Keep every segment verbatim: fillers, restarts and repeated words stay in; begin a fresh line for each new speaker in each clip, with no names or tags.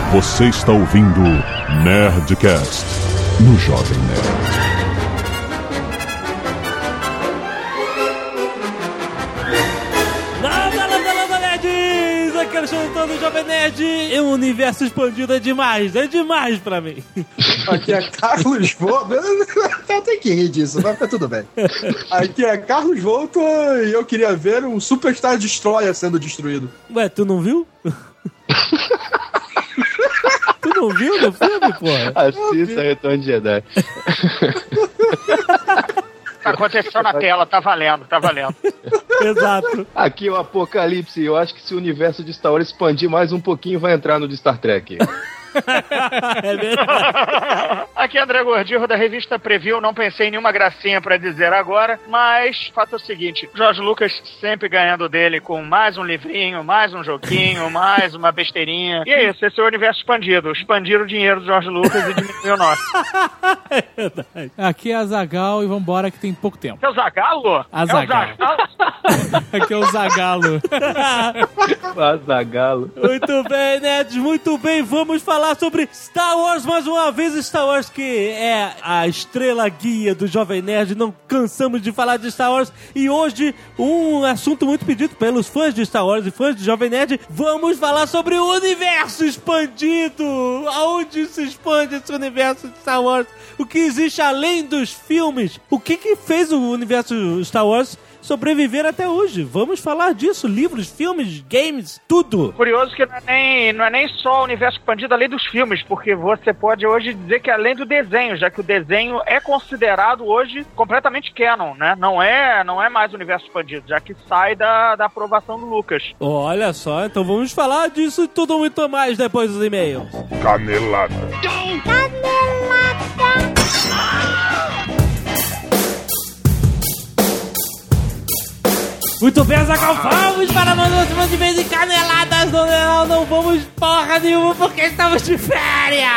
Você está ouvindo Nerdcast no Jovem Nerd.
Todo Jovem Nerd, e o universo expandido é demais, é demais pra mim.
Aqui é Carlos Volto. Eu tenho que rir disso, mas tá tudo bem. Aqui é Carlos Volto e eu queria ver um Superstar Destroyer sendo destruído.
Ué, tu não viu? Tu não viu no filme, porra?
Assista Retorno de Jedi.
Aconteceu na tela, tá valendo, tá valendo.
Exato.
Aqui é o Apocalipse. Eu acho que se o universo de Star Wars expandir mais um pouquinho, vai entrar no de Star Trek.
É verdade.
Aqui é André Gordillo da revista Preview. Não pensei em nenhuma gracinha pra dizer agora, mas fato é o seguinte: George Lucas sempre ganhando dele com mais um livrinho, mais um joguinho, mais uma besteirinha. E é isso, esse é o universo expandido. Expandiram o dinheiro do George Lucas e diminuiu o nosso.
É verdade.
Aqui é a Zagal e vambora que tem pouco tempo.
É o Zagalo?
A Zagal.
É o Zagalo?
Aqui é o Zagalo.
Zagalo.
Muito bem, nerds, muito bem. Vamos falar sobre Star Wars mais uma vez. Star Wars, que é a estrela guia do Jovem Nerd. Não cansamos de falar de Star Wars. E hoje, um assunto muito pedido pelos fãs de Star Wars e fãs de Jovem Nerd. Vamos falar sobre o universo expandido. Aonde se expande esse universo de Star Wars? O que existe além dos filmes? O que que fez o universo Star Wars sobreviver até hoje? Vamos falar disso. Livros, filmes, games, tudo.
Curioso que não é nem, não é nem só o universo expandido além dos filmes, porque você pode hoje dizer que é além do desenho, já que o desenho é considerado hoje completamente canon, né? Não é, não é mais o universo expandido, já que sai da, da aprovação do Lucas.
Olha só, então vamos falar disso e tudo muito mais depois dos e-mails.
Canelada.
Muito bem, Zagal, vamos para mais uma semana de vez em caneladas, não, não, não vamos porra nenhuma porque estamos de férias!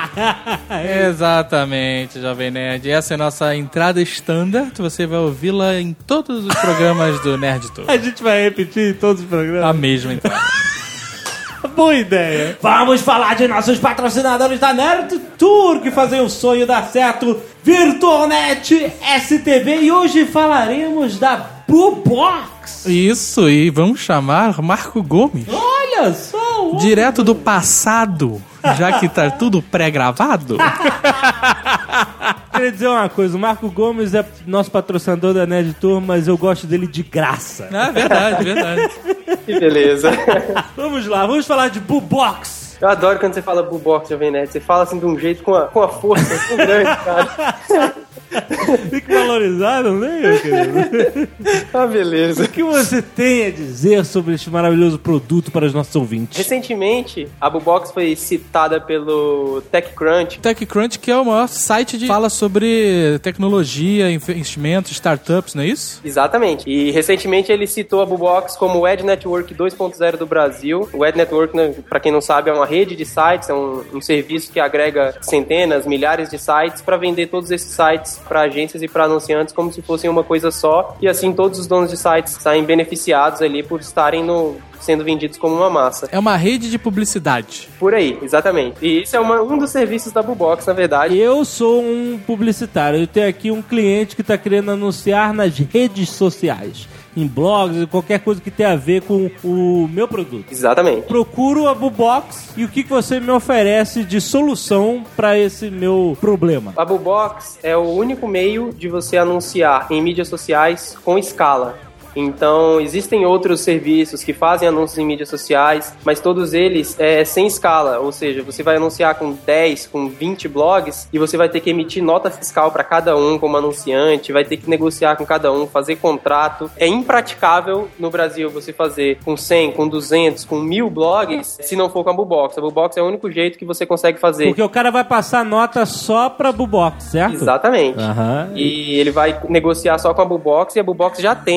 Exatamente, Jovem Nerd. Essa é a nossa entrada standard. Você vai ouvi-la em todos os programas do Nerd Tour.
A gente vai repetir em todos os programas.
A mesma entrada.
Boa ideia. Vamos falar de nossos patrocinadores da Nerd Tour, que fazem o sonho dar certo. Virtualnet, S T V, e hoje falaremos da Boobox.
Isso, e vamos chamar Marco Gomes.
Olha só.
Direto do passado, já que tá tudo pré-gravado.
Queria dizer uma coisa, o Marco Gomes é nosso patrocinador da Nerd Tour, mas eu gosto dele de graça.
Ah, verdade, verdade.
Que beleza.
Vamos lá, vamos falar de Boobox.
Eu adoro quando você fala Boobox, Jovem Nerd. Você fala assim de um jeito com a, com a força tão grande, cara.
Fique valorizado, né, meu querido?
Ah, beleza.
O que você tem a dizer sobre este maravilhoso produto para os nossos ouvintes?
Recentemente, a Boobox foi citada pelo TechCrunch.
TechCrunch, que é o maior site de fala sobre tecnologia, investimentos, startups, não é isso?
Exatamente. E recentemente ele citou a Boobox como o Ed Network dois ponto zero do Brasil. O Ed Network, né, para quem não sabe, é uma rede de sites, é um, um serviço que agrega centenas, milhares de sites para vender todos esses sites para agências e para anunciantes como se fossem uma coisa só, e assim todos os donos de sites saem beneficiados ali por estarem no, sendo vendidos como uma massa.
É uma rede de publicidade.
Por aí, exatamente. E isso é uma, um dos serviços da Boobox, na verdade.
Eu sou um publicitário, eu tenho aqui um cliente que está querendo anunciar nas redes sociais, em blogs, qualquer coisa que tenha a ver com o meu produto.
Exatamente.
Procuro a Boobox e o que você me oferece de solução para esse meu problema?
A Boobox é o único meio de você anunciar em mídias sociais com escala. Então, existem outros serviços que fazem anúncios em mídias sociais, mas todos eles é sem escala, ou seja, você vai anunciar com dez, com vinte blogs e você vai ter que emitir nota fiscal para cada um como anunciante, vai ter que negociar com cada um, fazer contrato. É impraticável no Brasil você fazer com cem, com duzentos, com mil blogs se não for com a Boobox. A Boobox é o único jeito que você consegue fazer.
Porque o cara vai passar nota só pra Boobox, certo?
Exatamente.
Uhum.
E ele vai negociar só com a Boobox e a Boobox já tem a negociação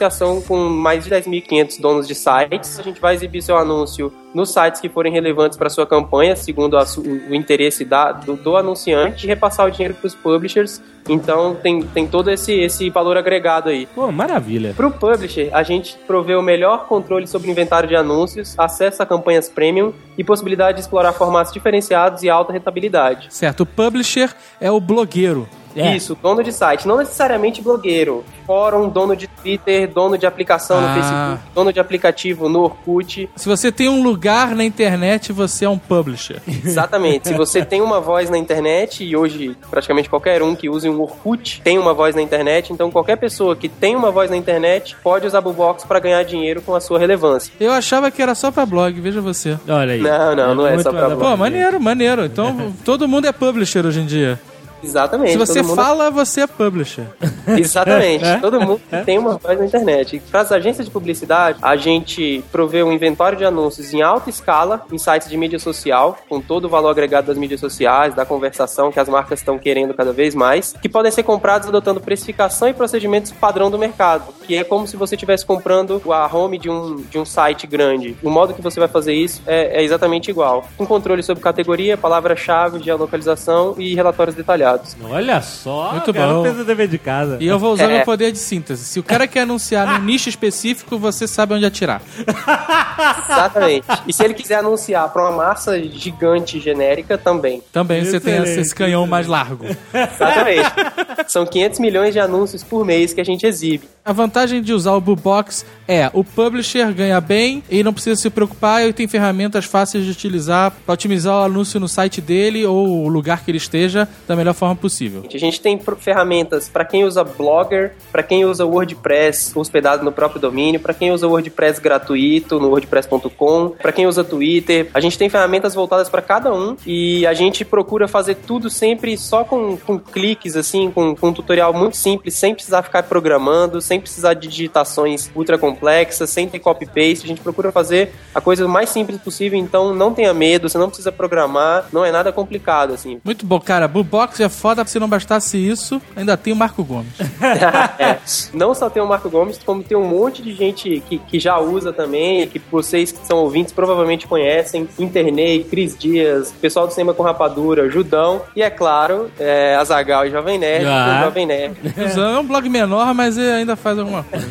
associação com mais de dez mil e quinhentos donos de sites. A gente vai exibir seu anúncio nos sites que forem relevantes para sua campanha, segundo a, o, o interesse da, do, do anunciante, e repassar o dinheiro para os publishers. Então tem, tem todo esse, esse valor agregado aí.
Pô, maravilha.
Para o publisher, a gente provê o melhor controle sobre o inventário de anúncios, acesso a campanhas premium e possibilidade de explorar formatos diferenciados e alta rentabilidade.
Certo, o publisher é o blogueiro.
É.
Isso, dono de site, não necessariamente blogueiro. Fórum, dono de Twitter, dono de aplicação
Ah.
no Facebook, dono de aplicativo no Orkut.
Se você tem um lugar na internet, você é um publisher.
Exatamente. Se você tem uma voz na internet, e hoje praticamente qualquer um que use um Orkut tem uma voz na internet, então qualquer pessoa que tem uma voz na internet pode usar Bubox para ganhar dinheiro com a sua relevância.
Eu achava que era só pra blog, veja você.
Olha aí.
Não, não, não é
muito
só pra
mais
blog.
Pô, maneiro, maneiro. Então, todo mundo é publisher hoje em dia.
Exatamente.
Se você
todo mundo-
fala, você é publisher.
Exatamente. Todo mundo tem uma voz na internet. Para as agências de publicidade, a gente provê um inventário de anúncios em alta escala em sites de mídia social, com todo o valor agregado das mídias sociais, da conversação que as marcas estão querendo cada vez mais, que podem ser comprados adotando precificação e procedimentos padrão do mercado, que é como se você estivesse comprando a home de um, de um site grande. O modo que você vai fazer isso é, é exatamente igual. Com controle sobre categoria, palavra-chave, geolocalização e relatórios detalhados.
Olha só,
Muito
o cara
bom.
fez o dever de casa.
E eu vou usar
É.
meu poder de síntese. Se o cara quer anunciar num nicho específico, você sabe onde atirar.
Exatamente. E se ele quiser anunciar para uma massa gigante genérica, também.
Também você tem
Excelente,
esse canhão mais largo.
Exatamente. São quinhentos milhões de anúncios por mês que a gente exibe.
A vantagem de usar o Bubox é o publisher ganha bem e não precisa se preocupar e tem ferramentas fáceis de utilizar para otimizar o anúncio no site dele ou o lugar que ele esteja da melhor forma possível.
A gente tem pro- ferramentas para quem usa Blogger, para quem usa WordPress hospedado no próprio domínio, para quem usa WordPress gratuito no wordpress ponto com, para quem usa Twitter. A gente tem ferramentas voltadas para cada um e a gente procura fazer tudo sempre só com, com cliques, assim, com, com um tutorial muito simples, sem precisar ficar programando, sem precisar de digitações ultra complexas, sem ter copy-paste. A gente procura fazer a coisa o mais simples possível, então não tenha medo, você não precisa programar, não é nada complicado, assim.
Muito bom, cara. Bubox é foda. Se não bastasse isso, ainda tem o Marco Gomes.
É. Não só tem o Marco Gomes, como tem um monte de gente que, que já usa também, que vocês que são ouvintes provavelmente conhecem. Internei, Cris Dias, pessoal do Cinema com Rapadura, Judão e, é claro, é, Azaghal e Jovem Nerd,
Ah.
o Jovem Nerd.
É um blog menor, mas ele ainda faz alguma coisa.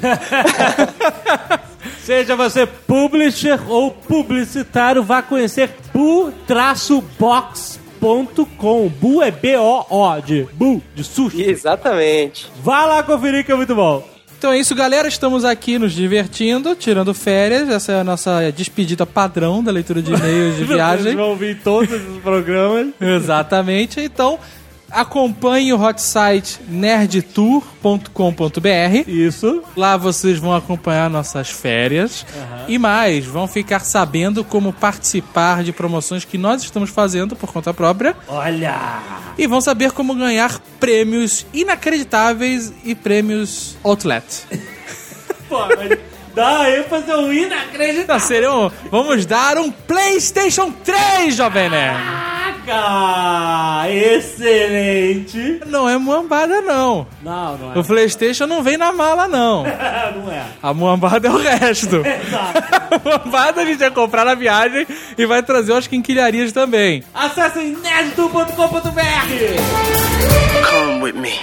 Seja você publisher ou publicitário, vá conhecer bu box ponto com. Bu é B O O, de bu, de sushi.
Exatamente.
Vá lá conferir que é muito bom.
Então é isso, galera. Estamos aqui nos divertindo, tirando férias. Essa é a nossa despedida padrão da leitura de e-mails de
Vocês
viagem.
vão ouvir todos os programas.
Exatamente. Então, acompanhe o hot site nerd tour ponto com ponto b r.
Isso.
Lá vocês vão acompanhar nossas férias. E mais, vão ficar sabendo como participar de promoções que nós estamos fazendo por conta própria.
Olha!
E vão saber como ganhar prêmios inacreditáveis e prêmios outlet.
Pô, mas dá ênfase ao inacreditável.
Então, seriam, vamos dar um PlayStation três, Jovem Nerd.
Caraca! Excelente!
Não é muambada, não.
Não, não é.
O PlayStation não vem na mala, não.
Não é.
A muambada é o resto. A muambada a gente vai comprar na viagem e vai trazer umas quinquilharias também.
Acessem nerd tour ponto com ponto b r.
Come with me.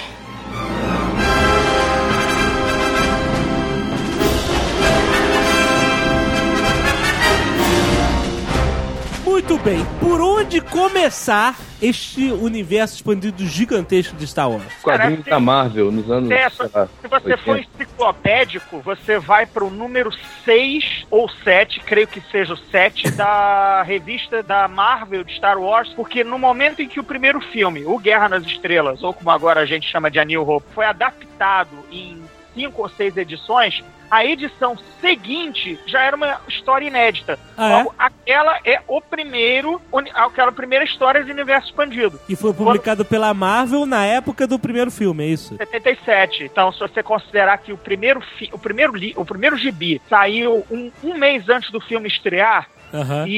Muito bem, por onde começar este universo expandido gigantesco de Star Wars?
Quadrinhos da Marvel nos anos.
É,
sei lá,
se você for
oitenta.
enciclopédico, você vai pro número seis ou sete, creio que seja o sete, da revista da Marvel de Star Wars, porque no momento em que o primeiro filme, o Guerra nas Estrelas, ou como agora a gente chama de A New Hope, foi adaptado em cinco ou seis edições, a edição seguinte já era uma história inédita.
Ah, é?
Então, aquela é o primeiro, aquela primeira história de universo expandido.
Que foi publicado pela Marvel na época do primeiro filme, é isso?
setenta e sete. Então, se você considerar que o primeiro, fi, o primeiro, li, o primeiro gibi saiu um, um mês antes do filme estrear,
Aham.
e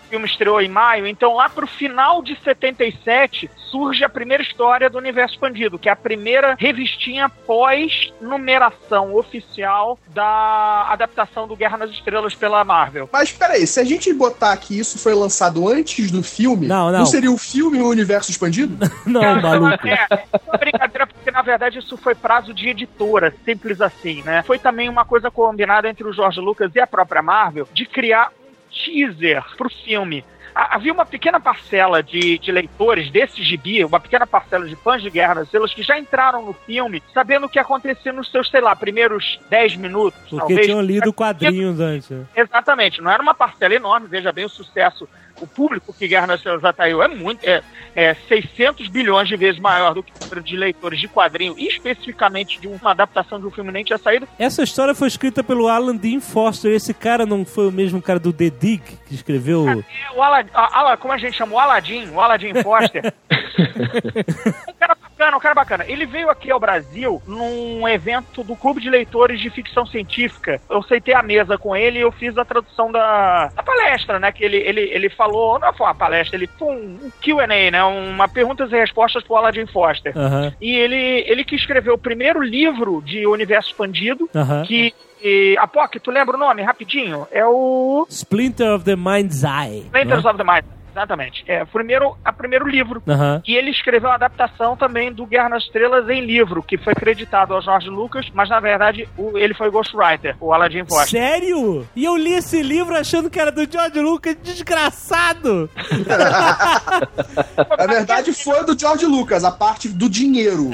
O filme estreou em maio, então lá pro final de setenta e sete surge a primeira história do Universo Expandido, que é a primeira revistinha pós-numeração oficial da adaptação do Guerra nas Estrelas pela Marvel.
Mas peraí, se a gente botar que isso foi lançado antes do filme,
não, não.
não seria o filme o Universo Expandido?
Não, maluco.
É, é uma brincadeira, porque na verdade isso foi prazo de editora, simples assim, né? Foi também uma coisa combinada entre o George Lucas e a própria Marvel de criar teaser pro filme. Havia uma pequena parcela de, de leitores desse gibi, uma pequena parcela de fãs de Guerra nas Estrelas que já entraram no filme sabendo o que acontecia nos seus, sei lá, primeiros dez minutos.
Porque
talvez,
tinham lido quadrinhos antes.
Exatamente, não era uma parcela enorme, veja bem o sucesso. O público que Guerra nas Estrelas atraiu é muito, é, é seiscentos bilhões de vezes maior do que o número de leitores de quadrinho, e especificamente de uma adaptação de um filme nem tinha saído.
Essa história foi escrita pelo Alan Dean Foster. Esse cara não foi o mesmo cara do The Dig, que escreveu...
É, o Aladdin, a, como a gente chama, o Aladdin, o Aladdin Foster. um cara bacana, um cara bacana. Ele veio aqui ao Brasil num evento do Clube de Leitores de Ficção Científica. Eu aceitei a mesa com ele e eu fiz a tradução da, da palestra, né, que ele, ele, ele falou. Falou, não foi uma palestra, ele foi um Q and A, né? Uma perguntas e respostas pro Aladdin Foster.
Uhum.
E ele, ele que escreveu o primeiro livro de Universo Expandido,
uhum.
que... E, Apoc, tu lembra o nome, rapidinho? É o...
Splinter of the Mind's Eye.
Splinters
né?
of the Mind. Exatamente. É o primeiro, a primeiro livro.
Uhum.
E ele escreveu a adaptação também do Guerra nas Estrelas em livro, que foi creditado ao George Lucas, mas na verdade o, ele foi ghostwriter, o Aladdin Foster.
Sério? E eu li esse livro achando que era do George Lucas, desgraçado!
Na verdade foi do George Lucas, a parte do dinheiro.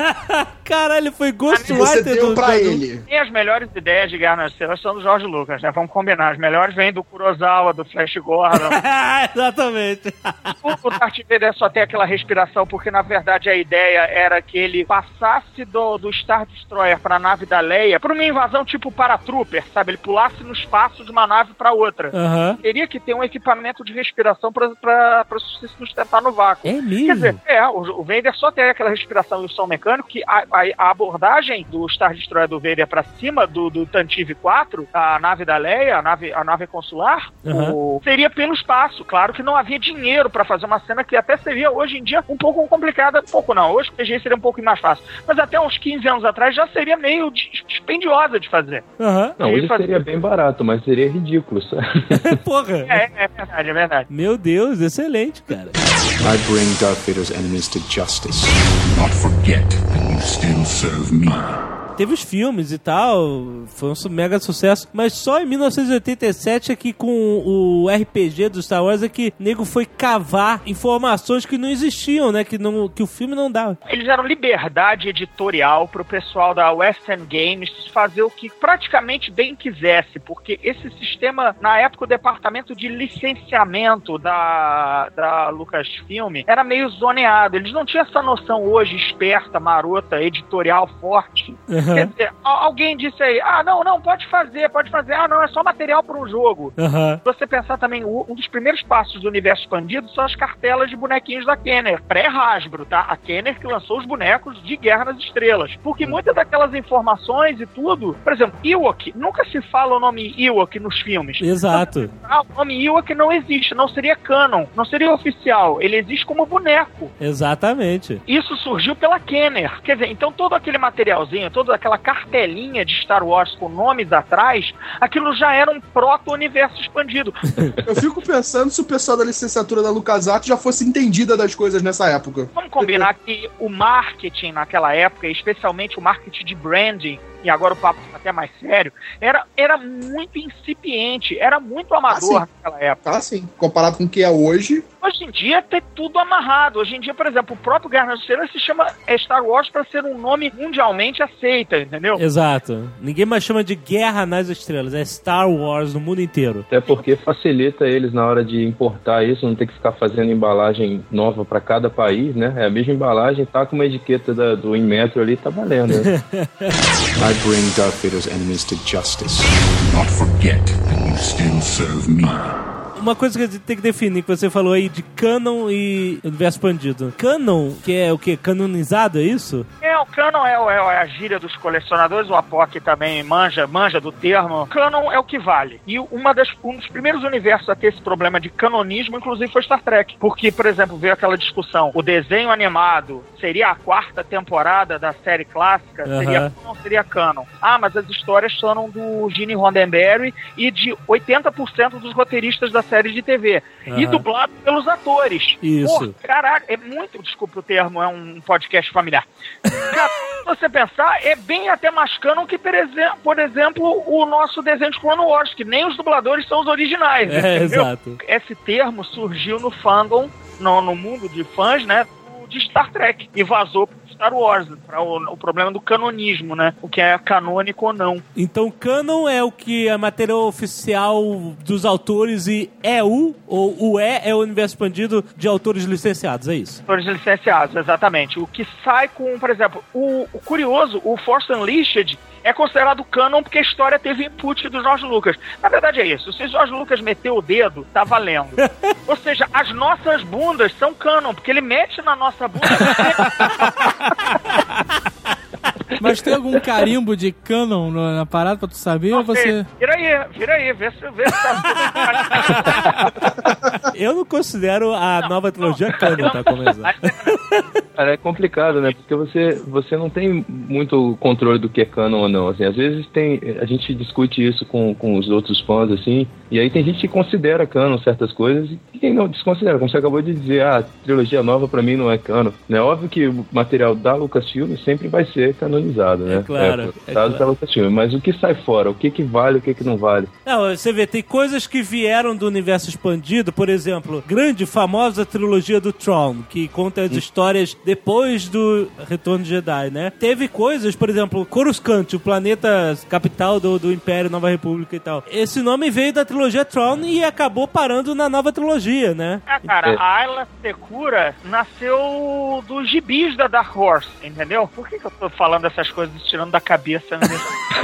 Caralho, foi ghostwriter.
Você deu
do
pra
George
ele.
E as melhores ideias de Guerra nas Estrelas são do George Lucas, né? Vamos combinar. As melhores vêm do Kurosawa, do Flash Gordon.
Exatamente.
O, o Darth Vader só tem aquela respiração, porque na verdade a ideia era que ele passasse do, do Star Destroyer pra nave da Leia pra uma invasão tipo Paratrooper, sabe? Ele pulasse no espaço de uma nave pra outra.
Uhum.
Teria que ter um equipamento de respiração pra, pra, pra se sustentar no vácuo.
É mesmo?
Quer dizer, é, o, o Vader só tem aquela respiração e o som mecânico, que a, a, a abordagem do Star Destroyer do Vader pra cima do, do Tantive quatro, a nave da Leia, a nave, a nave consular,
uhum.
o, seria pelo espaço. Claro que não havia dinheiro pra fazer uma cena que até seria hoje em dia um pouco complicada, um pouco não, hoje o C G I seria um pouco mais fácil, mas até uns quinze anos atrás já seria meio dispendiosa de fazer.
Uhum.
Não, hoje fazer... seria bem barato, mas seria ridículo, sabe?
Porra!
É, é verdade, é verdade.
Meu Deus, excelente, cara.
I bring Darth Vader's enemies to justice.
Not forget that you still serve me.
Teve os filmes e tal, foi um mega sucesso, mas só em mil novecentos e oitenta e sete é que com o R P G do Star Wars é que o nego foi cavar informações que não existiam, né, que, não, que o filme não dava.
Eles deram liberdade editorial pro pessoal da West End Games fazer o que praticamente bem quisesse, porque esse sistema, na época o departamento de licenciamento da, da Lucasfilm era meio zoneado, eles não tinham essa noção hoje esperta, marota, editorial forte. Uhum. Quer dizer, alguém disse aí, ah, não, não, pode fazer, pode fazer, ah, não, é só material para um jogo.
Uhum.
Você pensar também, um dos primeiros passos do Universo Expandido são as cartelas de bonequinhos da Kenner, pré-Hasbro, tá? A Kenner que lançou os bonecos de Guerra nas Estrelas. Porque muitas daquelas informações e tudo, por exemplo, Ewok, nunca se fala o nome Ewok nos filmes.
Exato.
Ah, o nome Ewok não existe, não seria canon, não seria oficial, ele existe como boneco.
Exatamente.
Isso surgiu pela Kenner. Quer dizer, então todo aquele materialzinho, todo aquela cartelinha de Star Wars com nomes atrás, aquilo já era um proto-universo expandido.
Eu fico pensando se o pessoal da licenciatura da LucasArts já fosse entendida das coisas nessa época.
Vamos combinar que o marketing naquela época, especialmente o marketing de branding, e agora o papo é até mais sério, era, era muito incipiente, era muito amador ah, naquela época.
Ah, sim. Comparado com o que é hoje...
Hoje em dia tem tudo amarrado. Hoje em dia, por exemplo, o próprio Guerra nas Estrelas se chama Star Wars para ser um nome mundialmente aceito, entendeu?
Exato. Ninguém mais chama de Guerra nas Estrelas, é Star Wars no mundo inteiro.
Até porque facilita eles na hora de importar isso, não ter que ficar fazendo embalagem nova para cada país, né? É a mesma embalagem, tá com uma etiqueta da, do Inmetro ali, tá valendo. Né?
I bring Darth Vader's enemies to justice.
Not forget that you still serve me.
uma coisa que a gente tem que definir, que você falou aí de canon e universo expandido. Canon, que é o quê? Canonizado, é isso?
É, o canon é, é a gíria dos colecionadores, o Apoc também manja, manja do termo. Canon é o que vale. E uma das, um dos primeiros universos a ter esse problema de canonismo, inclusive, foi Star Trek. Porque, por exemplo, veio aquela discussão, o desenho animado seria a quarta temporada da série clássica?
Uhum.
Seria não seria canon. Ah, mas as histórias são do Gene Roddenberry e de oitenta por cento dos roteiristas da série de T V. Uhum. E dublado pelos atores.
Isso.
Pô, caraca, é muito, desculpa o termo, é um podcast familiar. Cara, se você pensar, é bem até mais canon que, por exemplo, por exemplo, o nosso desenho de Clone Wars, que nem os dubladores são os originais.
É,
entendeu?
exato.
Esse termo surgiu no fandom, no, no mundo de fãs, né, de Star Trek, e vazou pro Star Wars, para o, o problema do canonismo, né? O que é canônico ou não.
Então, canon é o que é material oficial dos autores e é o, ou o é, é o universo expandido de autores licenciados, é isso?
Autores licenciados, exatamente. O que sai com, por exemplo, o, o curioso, o Force Unleashed é considerado canon porque a história teve input do George Lucas. Na verdade é isso. Se o George Lucas meteu o dedo, tá valendo. Ou seja, as nossas bundas são canon, porque ele mete na nossa bunda.
Mas tem algum carimbo de canon na parada pra tu saber?
Não,
ou você...
Vira aí, vira aí, vê se, vê se tá...
Eu não considero a não, nova trilogia não, canon, tá começando.
Cara, é complicado, né? Porque você, você não tem muito controle do que é canon ou não. Assim, às vezes tem, a gente discute isso com, com os outros fãs, assim, e aí tem gente que considera canon certas coisas e quem não desconsidera. Como você acabou de dizer, ah, a trilogia nova pra mim não é canon. É óbvio que o material da Lucasfilm sempre vai ser canonizado, né?
É claro.
É,
é claro.
Da Lucasfilm. Mas o que sai fora? O que que vale, o que que não vale?
Não, você vê, tem coisas que vieram do universo expandido, por exemplo, grande, famosa trilogia do Tron, que conta as hum. histórias depois do Retorno de Jedi, né? Teve coisas, por exemplo, Coruscant, o planeta capital do, do Império Nova República e tal. Esse nome veio da trilogia Tron e acabou parando na nova trilogia, né?
É, cara, é. a Ayla Secura nasceu dos gibis da Dark Horse, entendeu? Por que, que eu tô falando essas coisas tirando da cabeça? Né?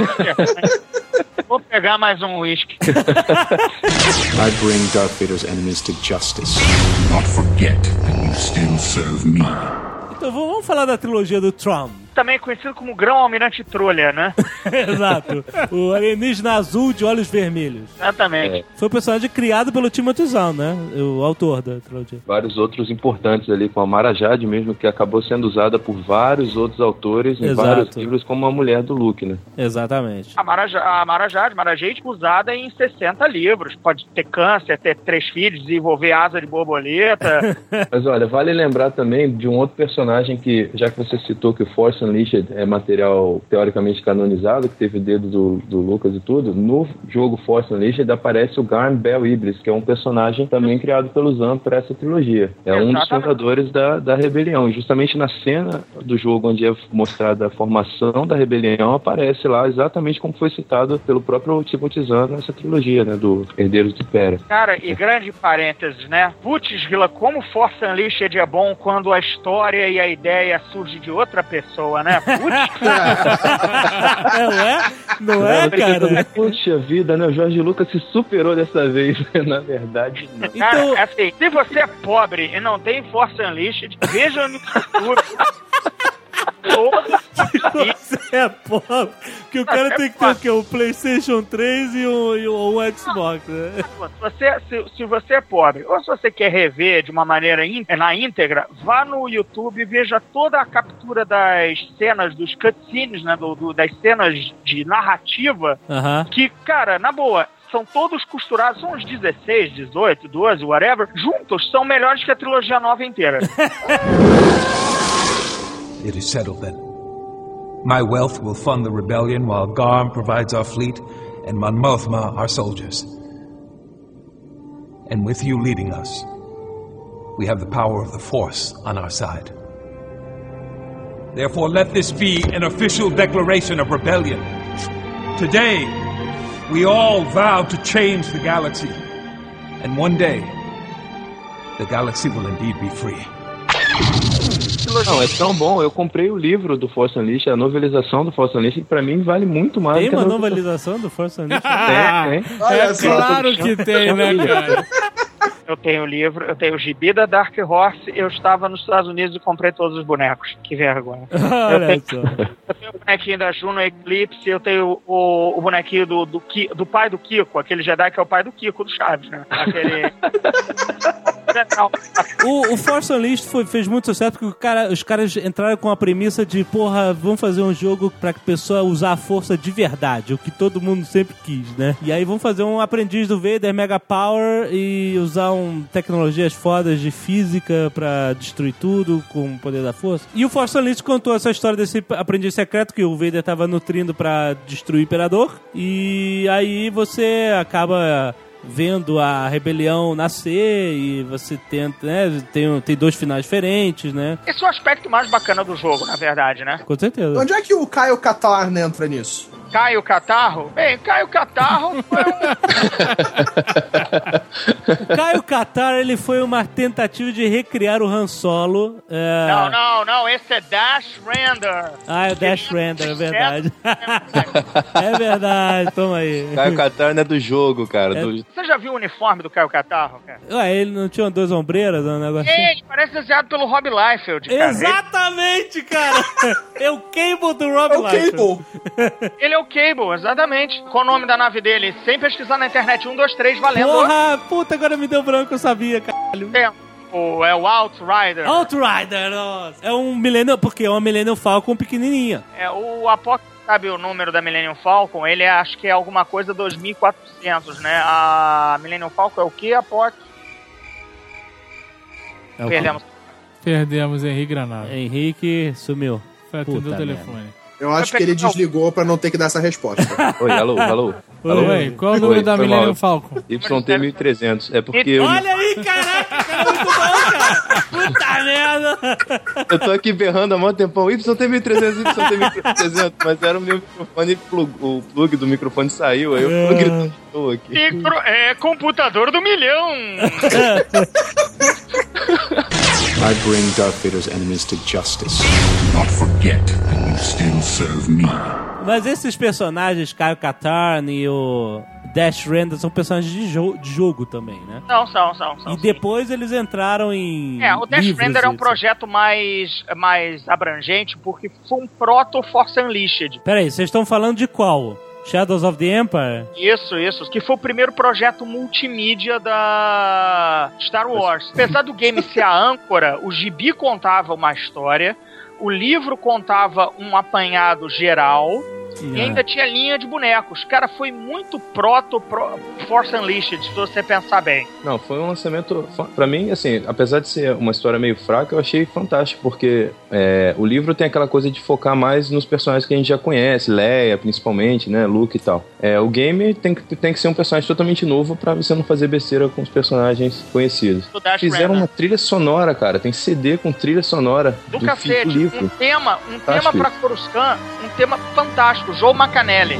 Vou pegar mais um whisky.
I bring Darth Vader's enemies to justice.
Do not forget that you still serve me.
Então vamos falar da trilogia do Tron.
Também conhecido como Grão-Almirante Trolha, né?
Exato. O alienígena azul de olhos vermelhos.
Exatamente.
É.
Foi um personagem criado pelo Timothy Zahn, né? O autor da trilogia.
Vários outros importantes ali, com a Mara Jade mesmo, que acabou sendo usada por vários outros autores em
Exato.
vários livros, como a mulher do Luke, né?
Exatamente.
A Mara, a Mara Jade, Mara Jade, usada em sessenta livros. Pode ter câncer, ter três filhos, desenvolver asa de borboleta.
Mas olha, vale lembrar também de um outro personagem que, já que você citou que o Force Unleashed é material teoricamente canonizado, que teve o dedo do, do Lucas e tudo, no jogo Force Unleashed aparece o Garm Bel Iblis, que é um personagem também criado pelo Zahn para essa trilogia. É Exatamente. um dos fundadores da, da rebelião. E justamente na cena do jogo onde é mostrada a formação da rebelião, aparece lá exatamente como foi citado pelo próprio Timothy Zahn nessa trilogia, né, do Herdeiros do Império.
Cara, e grande parênteses, né? Putz, Vila, como Force Unleashed é bom quando a história e a ideia surge de outra pessoa, né?
Não é? Não é, cara?
Puxa vida, né? O Jorge Lucas se superou dessa vez. Na verdade, não.
Então... Cara, assim, se você é pobre e não tem Force Unleashed, veja no futuro.
Se você é pobre, que o cara tem que ter o quê? Um PlayStation três e um, e um Xbox, né?
Se você, se, se você é pobre, ou se você quer rever de uma maneira in, na íntegra, vá no YouTube e veja toda a captura das cenas, dos cutscenes, né? Do, do, das cenas de narrativa,
uh-huh.
que, cara, na boa, são todos costurados, são uns dezesseis, dezoito, doze, whatever, juntos são melhores que a trilogia nova inteira.
It is settled then. My wealth will fund the rebellion while Garm provides our fleet and Mon Mothma our soldiers. And with you leading us, we have the power of the Force on our side. Therefore, let this be an official declaration of rebellion. Today, we all vow to change the galaxy. And one day, the galaxy will indeed be free.
Não, é tão bom. Eu comprei o livro do Force Unleashed, a novelização do Force Unleashed, que pra mim vale muito mais.
Tem uma novelização do Force Unleashed?
Tem, tem.
É claro que tem, né, cara?
Eu tenho o livro, eu tenho o gibi da Dark Horse, eu estava nos Estados Unidos e comprei todos os bonecos. Que vergonha.
Olha
eu, tenho,
só.
eu tenho o bonequinho da Juno Eclipse, eu tenho o, o bonequinho do, do, Ki, do pai do Kiko, aquele Jedi que é o pai do Kiko, do Chaves, né? Aquele...
o, o Force Unleashed foi, fez muito sucesso porque o cara, os caras entraram com a premissa de, porra, vamos fazer um jogo pra que a pessoa usar a força de verdade, o que todo mundo sempre quis, né? E aí vamos fazer um aprendiz do Vader, Mega Power, e usar um, tecnologias fodas de física pra destruir tudo com o poder da força. E o Force Unleashed contou essa história desse aprendiz secreto que o Vader tava nutrindo pra destruir o Imperador, e aí você acaba vendo a rebelião nascer e você tenta, né, tem, tem dois finais diferentes, né?
Esse é o aspecto mais bacana do jogo, na verdade, né?
Com certeza.
Onde é que o Caio Katarn entra nisso?
Caio Catarro? Bem, Caio Catarro foi um...
O Caio Katarn, ele foi uma tentativa de recriar o Han Solo. É...
Não, não, não, esse é Dash Render.
Ah, é o Dash Render, é verdade. É verdade, toma aí.
Caio Katarn é do jogo, cara.
É...
Do...
Você já viu o uniforme do Caio Catarro, cara?
Ué, ele não tinha duas ombreiras, um negócio assim?
Ele parece desenhado pelo Rob Liefeld, cara.
Exatamente, cara! É o Cable do Rob Liefeld.
É o Cable.
Ele é o Cable, exatamente. Qual o nome da nave dele? Sem pesquisar na internet. Um, dois, três, valendo.
Porra, puta, agora me deu branco, eu sabia, caralho.
É o, é o Outrider.
Outrider, nossa. É um Millennium, porque é uma Millennium Falcon pequenininha.
É, o Apoc, sabe o número da Millennium Falcon? Ele é, acho que é alguma coisa dois mil e quatrocentos, né? A Millennium Falcon é o que, Apoc?
É
Perdemos.
Perdemos Henrique Granado.
Henrique sumiu.
Foi atender o telefone.
Eu acho que ele desligou pra não ter que dar essa resposta.
Oi, alô, alô. alô.
Oi, qual é o número
Oi,
da
foi
Millennium
mal.
Falcon?
Y T mil e trezentos. É porque eu,
Olha aí, caraca, cara, muito bom, cara. Puta merda.
eu tô aqui berrando há mó tempão. Y T mil e trezentos, Y T mil e trezentos. Mas era o meu microfone, plug, o plug do microfone saiu, aí eu tô gritando aqui.
Micro, é computador do milhão.
I bring Darth Vader's enemies to justice.
Not forget that you still serve me.
Mas esses personagens, Caio Katarn e o Dash Render, são personagens de, jo- de jogo também, né?
Não, são, são, são.
E depois eles entraram em
É, o Dash
livros,
Render é um
etcétera.
projeto mais, mais abrangente porque foi um proto-Force Unleashed.
Peraí, vocês estão falando de qual? Shadows of the Empire?
Isso, isso. Que foi o primeiro projeto multimídia da Star Wars. Apesar do game ser a âncora, o gibi contava uma história, o livro contava um apanhado geral... E
É.
ainda tinha linha de bonecos. Cara, foi muito proto pro Force Unleashed, se você pensar bem.
Não, foi um lançamento, pra mim, assim, apesar de ser uma história meio fraca, eu achei fantástico, porque é, o livro tem aquela coisa de focar mais nos personagens que a gente já conhece, Leia, principalmente, né, Luke e tal. É, o game tem que, tem que ser um personagem totalmente novo pra você não fazer besteira com os personagens conhecidos. Fizeram uma trilha sonora, cara, tem C D com trilha sonora
do,
do,
cacete,
do livro.
um tema, um
Fantástico.
tema pra Coruscant, um tema fantástico, Joe Macanelli.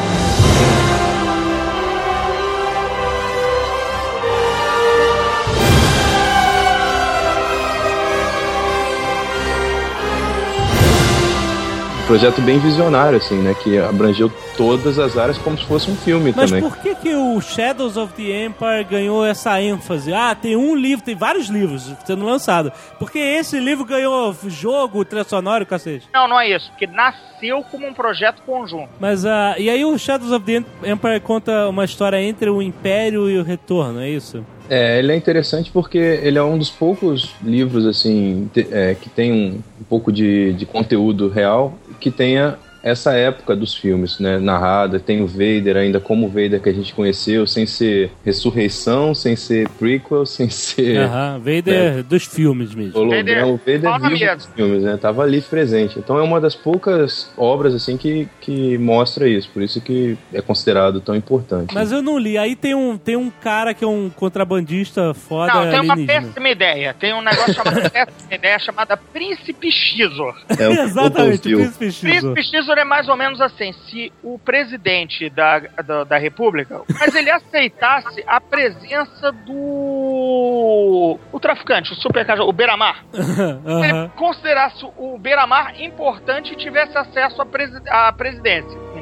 Projeto bem visionário, assim, né? Que abrangeu todas as áreas como se fosse um filme.
Mas
também.
por que que o Shadows of the Empire ganhou essa ênfase? Ah, tem um livro, tem vários livros sendo lançados. Por que esse livro ganhou jogo, trilha sonora e cacete?
Não, não é isso, porque nasceu como um projeto conjunto.
Mas, uh, e aí o Shadows of the Empire conta uma história entre o Império e o Retorno, é isso?
É, ele é interessante porque ele é um dos poucos livros, assim, te, é, que tem um, um pouco de, de conteúdo real, que tenha essa época dos filmes, né, narrada. Tem o Vader ainda como o Vader que a gente conheceu, sem ser ressurreição, sem ser prequel, sem ser...
Aham, Vader
né,
dos filmes mesmo.
holograma, o Vader vivo dos filmes, né, tava ali presente. Então é uma das poucas obras, assim, que, que mostra isso, por isso que é considerado tão importante.
Mas eu não li, aí tem um, tem um cara que é um contrabandista foda.
Não, tem uma
alienígena.
péssima ideia. Tem um negócio chamado péssima ideia chamada Príncipe Xizor.
É um
Exatamente,
Príncipe
Xizor.
Príncipe Xizor é mais ou menos assim, se o presidente da, da, da República, mas ele aceitasse a presença do o traficante, o super casual, o Beira-Mar,
Uhum.
ele considerasse o Beira-Mar importante e tivesse acesso à, presi à presidência, entendeu?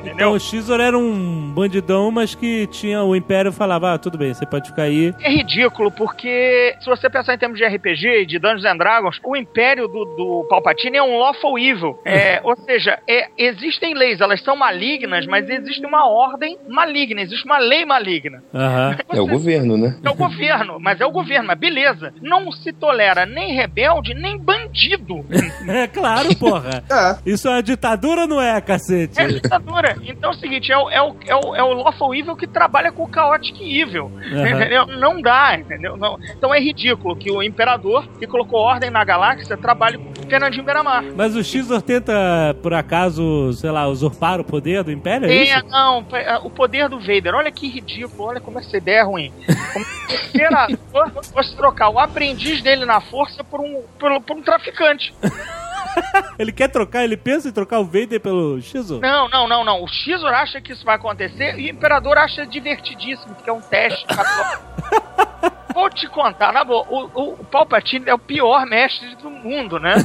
entendeu?
Então o Xizor era um bandidão, mas que tinha o Império falava, ah, tudo bem, você pode ficar aí.
É ridículo, porque se você pensar em termos de R P G e de Dungeons and Dragons, o Império do, do Palpatine é um lawful evil. É, ou seja, é, existem leis, elas são malignas, mas existe uma ordem maligna, existe uma lei maligna.
Uhum.
É o governo, né?
É o governo, mas é o governo, mas beleza. Não se tolera nem rebelde, nem bandido.
É claro, porra.
É.
Isso é uma ditadura, não é, cacete?
É ditadura. Então é o seguinte, é o, é o, é o, é o lawful evil que trabalha com o chaotic evil. Uhum. Entendeu? Não dá, entendeu? Não. Então é ridículo que o imperador, que colocou ordem na galáxia, trabalhe com Fernandinho Beiramar.
Mas o Xizor tenta, por acaso, sei lá, usurpar o poder do Império? É,
é
isso?
Não, o poder do Vader. Olha que ridículo, olha como essa ideia é ruim. Como o imperador fosse trocar o aprendiz dele na força por um, por, por um traficante.
Ele quer trocar, ele pensa em trocar o Vader pelo Xizor?
Não, não, não, não. O Xizor acha que isso vai acontecer e o Imperador acha divertidíssimo, porque é um teste. Vou te contar, na boa, o, o Palpatine é o pior mestre do mundo, né?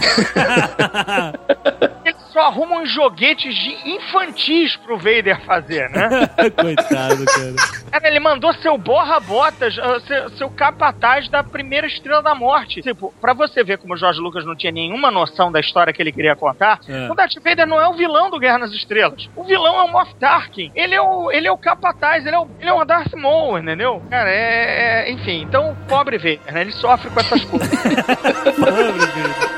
Eles só arrumam joguetes de infantis pro Vader fazer, né?
Coitado, cara.
Cara, ele mandou seu borra-botas, seu, seu capataz da primeira Estrela da Morte. Tipo, pra você ver como o George Lucas não tinha nenhuma noção da história que ele queria contar, é. O Darth Vader não é o vilão do Guerra nas Estrelas. O vilão é o Moff Tarkin. Ele é o, ele é o capataz, ele é o, ele é o Darth Maul, entendeu? Cara, é... é enfim, então, pobre Vader, né? Ele sofre com essas coisas. Pobre Vader.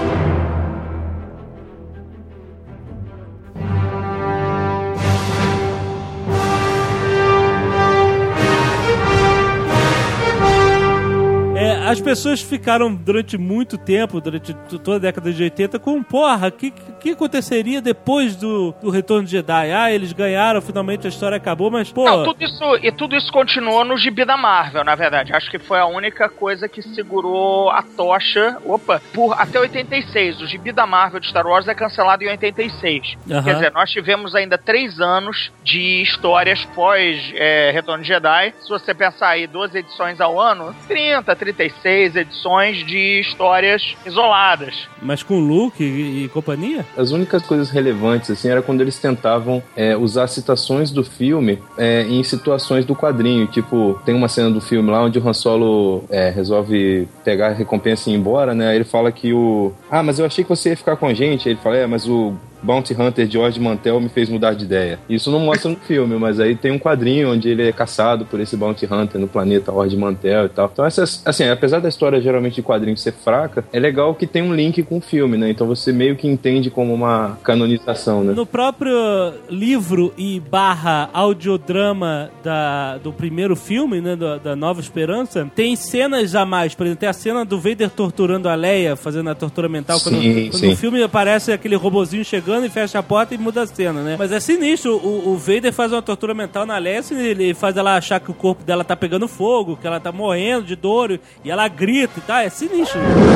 As pessoas ficaram durante muito tempo, durante toda a década de oitenta, com, porra, o que, que aconteceria depois do, do Retorno de Jedi? Ah, eles ganharam, finalmente a história acabou, mas, pô...
Não, tudo isso, e tudo isso continuou no gibi da Marvel, na verdade. Acho que foi a única coisa que segurou a tocha, opa, por até oitenta e seis. O gibi da Marvel de Star Wars é cancelado em oitenta e seis. Uhum. Quer dizer, nós tivemos ainda três anos de histórias pós é, Retorno de Jedi. Se você pensar aí, doze edições ao ano, trinta, trinta e seis edições de histórias isoladas.
Mas com Luke e, e companhia?
As únicas coisas relevantes, assim, era quando eles tentavam é, usar citações do filme é, em situações do quadrinho. Tipo, tem uma cena do filme lá onde o Han Solo é, resolve pegar a recompensa e ir embora, né? Aí ele fala que o... Ah, mas eu achei que você ia ficar com a gente. Aí ele fala, é, mas o Bounty Hunter George Mantel me fez mudar de ideia. Isso não mostra no filme, mas aí tem um quadrinho onde ele é caçado por esse Bounty Hunter no planeta Ord Mantell e tal. Então, essas, assim, apesar da história geralmente de quadrinho ser fraca, é legal que tem um link com o filme, né? Então você meio que entende como uma canonização, né?
No próprio livro e barra audiodrama da, do primeiro filme, né? Da, da Nova Esperança, tem cenas a mais. Por exemplo, tem a cena do Vader torturando a Leia, fazendo a tortura mental.
Sim,
quando,
sim.
quando no filme aparece aquele robozinho chegando e fecha a porta e muda a cena, né? Mas é sinistro. O, o Vader faz uma tortura mental na Leia, assim, ele faz ela achar que o corpo dela tá pegando fogo, que ela tá morrendo de dor, e ela grita e tal. É sinistro.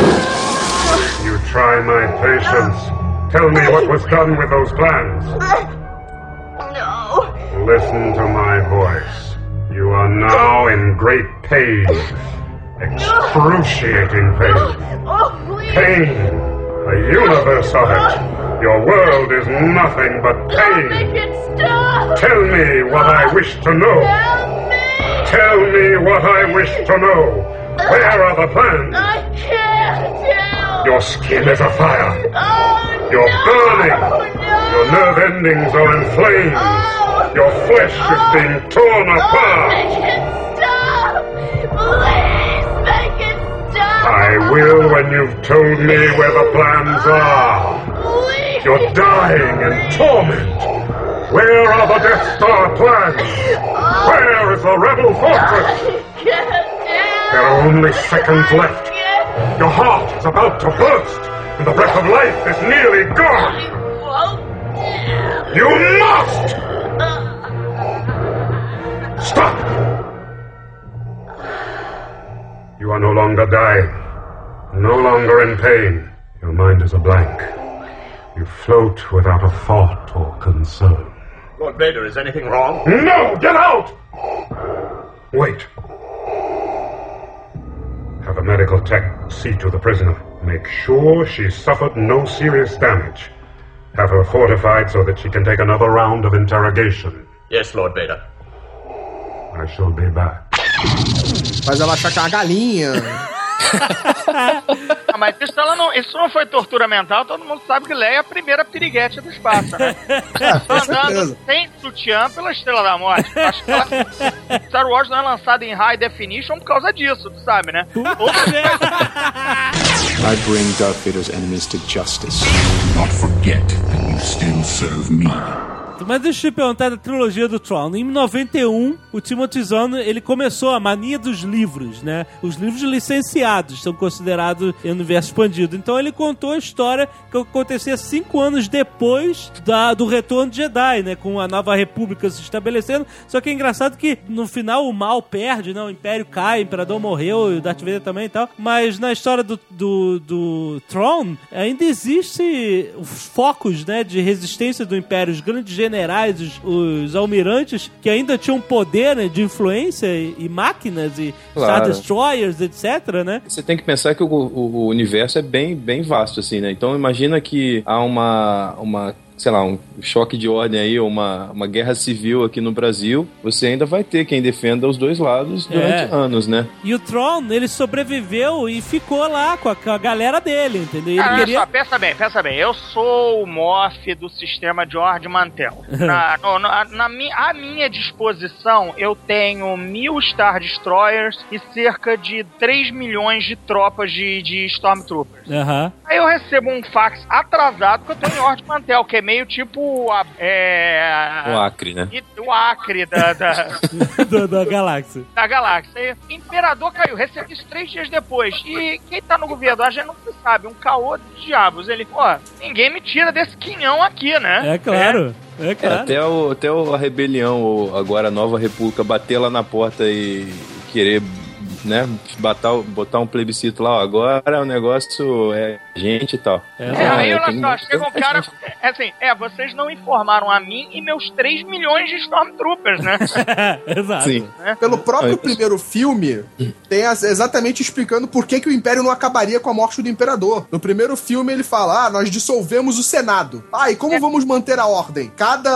You try my patience. Tell me what was done with those plans.
No.
Listen to my voice. You are now in great pain. Excruciating pain.
Oh, please.
Pain. A universe of it. Your world is nothing but pain.
Don't make it stop.
Tell me what I wish to know.
Help me.
Tell me what I wish to know. Where are the plans?
I can't tell.
Your skin is afire.
Oh,
You're
no.
burning.
No.
Your nerve endings are inflamed.
Oh.
Your flesh
Oh.
is being torn
Oh,
apart.
make it stop. Please make it stop.
I will when you've told me where the plans are.
Please.
You're dying in torment. Where are the Death Star plans?
Oh.
Where is the Rebel fortress?
I can't tell.
There are only seconds left. Your heart is about to burst, and the breath of life is nearly gone.
I won't.
You must! Stop! You are no longer dying, no longer in pain. Your mind is a blank. You float without a thought or concern.
Lord Vader, is anything wrong?
No! Get out! Wait. Have a medical tech see to the prisoner. Make sure she suffered no serious damage. Have her fortified so that she can take another round of interrogation.
Yes, Lord Vader.
I shall be back.
Faz ela achar que é uma galinha.
Ah, mas isso, ela não, isso não foi tortura mental, todo mundo sabe que Leia é a primeira piriguete do espaço, né? Tá andando sem sutiã pela Estrela da Morte. Acho que ela, Star Wars não é lançado em High Definition por causa disso, tu sabe, né?
I bring Darth Vader's enemies to justice.
Not forget that you still serve me.
Mas deixa eu te perguntar da trilogia do Tron. Em noventa e um, o Timothy Zahn, ele começou a mania dos livros, né? Os livros licenciados são considerados em universo expandido. Então ele contou a história que acontecia cinco anos depois da, do retorno de Jedi, né? Com a Nova República se estabelecendo. Só que é engraçado que no final o mal perde, né? O Império cai, o Imperador morreu, e o Darth Vader também e tal. Mas na história do, do, do Tron, ainda existe os focos, né? De resistência do Império, os grandes generais, os, os almirantes, que ainda tinham poder, né, de influência e, e máquinas e
Claro.
Star Destroyers, etc, né?
Você tem que pensar que o, o, o universo é bem, bem vasto, assim, né? Então imagina que há uma, uma sei lá, um choque de ordem aí, ou uma, uma guerra civil aqui no Brasil, você ainda vai ter quem defenda os dois lados durante
É.
anos, né?
E o Tron, ele sobreviveu e ficou lá com a, com a galera dele, entendeu? Ele
Ah, olha
queria...
só, pensa bem, pensa bem. Eu sou o Moff do sistema George Mantel. Na, no, na, na minha, à minha disposição, eu tenho mil Star Destroyers e cerca de três milhões de tropas de, de Stormtroopers.
Aham.
Aí eu recebo um fax atrasado que eu tô em George Mantel, que é meio tipo a, é,
O Acre, né?
e- o Acre da, da,
da, da galáxia.
da galáxia. E o Imperador caiu, recebi isso três dias depois. E quem tá no governo, a gente não se sabe, um caô de diabos. Ele, ó, ninguém me tira desse quinhão aqui, né?
É claro. É
É,
claro.
até, o, até o- a rebelião, ou agora a nova república, bater lá na porta e querer, né, botar, o- botar um plebiscito lá, ó, agora o negócio é gente e tal.
É,
É, aí
é,
olha
tem
só,
muito-
chega um cara. É assim, é, vocês não informaram a mim e meus três milhões de Stormtroopers, né?
Exato.
Sim.
Pelo próprio
Não, eu-
primeiro filme, tem as- exatamente explicando por que, que o Império não acabaria com a morte do Imperador. No primeiro filme ele fala, ah, nós dissolvemos o Senado. Ah, e como vamos manter a ordem?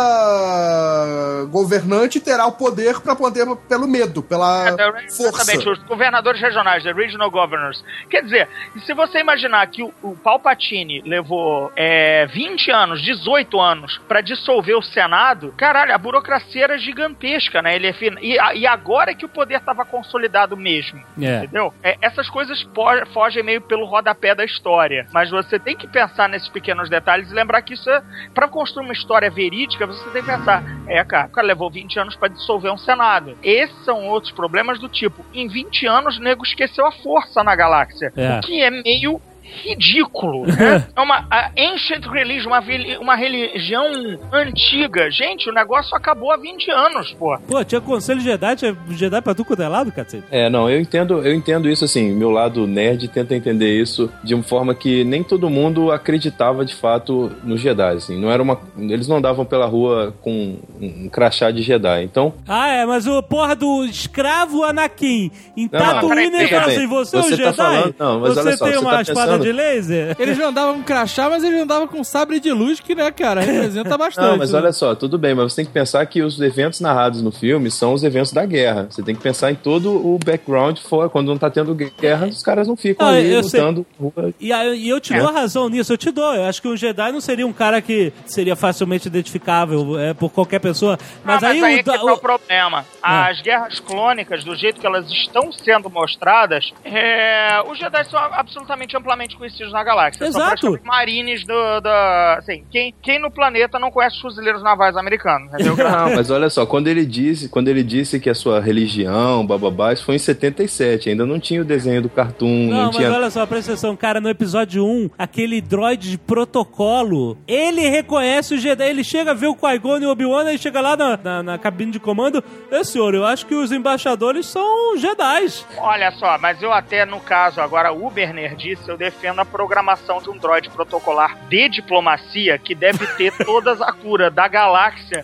Cada governante terá o poder pra poder pelo medo, pela força.
Exatamente, os governadores regionais, the regional governors. Quer dizer, se você imaginar que o, o Palpatine levou é, vinte anos, dezoito anos pra dissolver o Senado, caralho, a burocracia era gigantesca, né? Ele é fin... e, a- e agora é que o poder tava consolidado mesmo.
É.
Entendeu? É, essas coisas po- fogem meio pelo rodapé da história. Mas você tem que pensar nesses pequenos detalhes e lembrar que isso é. Pra construir uma história verídica, você tem que pensar. É, cara, o cara levou vinte anos pra dissolver um Senado. Esses são outros problemas do tipo: em vinte anos, o nego esqueceu a força na galáxia.
É.
O que é meio ridículo, né? É uma a ancient religion, uma, veli- uma religião antiga. Gente, o negócio acabou há vinte anos, pô.
Pô, tinha conselho Jedi, tinha Jedi pra tu quanto é lado, cacete.
É, não, eu entendo, eu entendo isso assim, meu lado nerd tenta entender isso de uma forma que nem todo mundo acreditava de fato nos Jedi, assim, não era uma, eles não andavam pela rua com um crachá de Jedi, então...
Ah, é, mas o porra do escravo Anakin em
Não, não,
Tatooine,
peraí,
ele fala
veja
assim,
bem,
você é um
você tá
Jedi?
falando- não, mas
você
olha só,
tem
você
uma
tá
espada
pensando-
de laser?
Eles não andavam com crachá, mas eles andavam com sabre de luz, que, né, cara, representa bastante.
Não, mas
né?
olha só, tudo bem, mas você tem que pensar que os eventos narrados no filme são os eventos da guerra. Você tem que pensar em todo o background fora. Quando não tá tendo guerra, os caras não ficam
Ah,
ali
eu sei.
lutando.
E, a- e eu te
É.
dou razão nisso, eu te dou. Eu acho que um Jedi não seria um cara que seria facilmente identificável é, por qualquer pessoa. Mas,
Ah,
aí,
mas aí
o,
é que
da-
tá o
o-
problema. As guerras clônicas, do jeito que elas estão sendo mostradas, é, os Jedi são absolutamente amplamente conhecidos na galáxia. São
Exato.
praticamente marines do, da... Assim, quem, quem no planeta não conhece os fuzileiros navais americanos, entendeu?
Não, mas olha só, quando ele disse, quando ele disse que a sua religião, bababá, isso foi em setenta e sete, ainda não tinha o desenho do cartoon,
Não,
não,
mas
tinha...
olha só, presta atenção, cara, no episódio um, aquele droid de protocolo, ele reconhece o Jedi, ele chega a ver o Qui-Gon e o Obi-Wan, e chega lá na, na, na cabine de comando, é, senhor, eu acho que os embaixadores são Jedis.
Olha só, mas eu até, no caso, agora, o Berner disse, eu defendo a programação de um droid protocolar de diplomacia que deve ter todas a cura da galáxia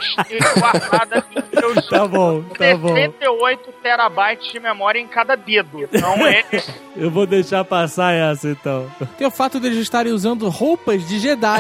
guardada em seus
Tá bom, tá bom.
sessenta e oito terabytes de memória em cada dedo. Não é...
Eu vou deixar passar essa, então.
Tem o fato deles estarem usando roupas de Jedi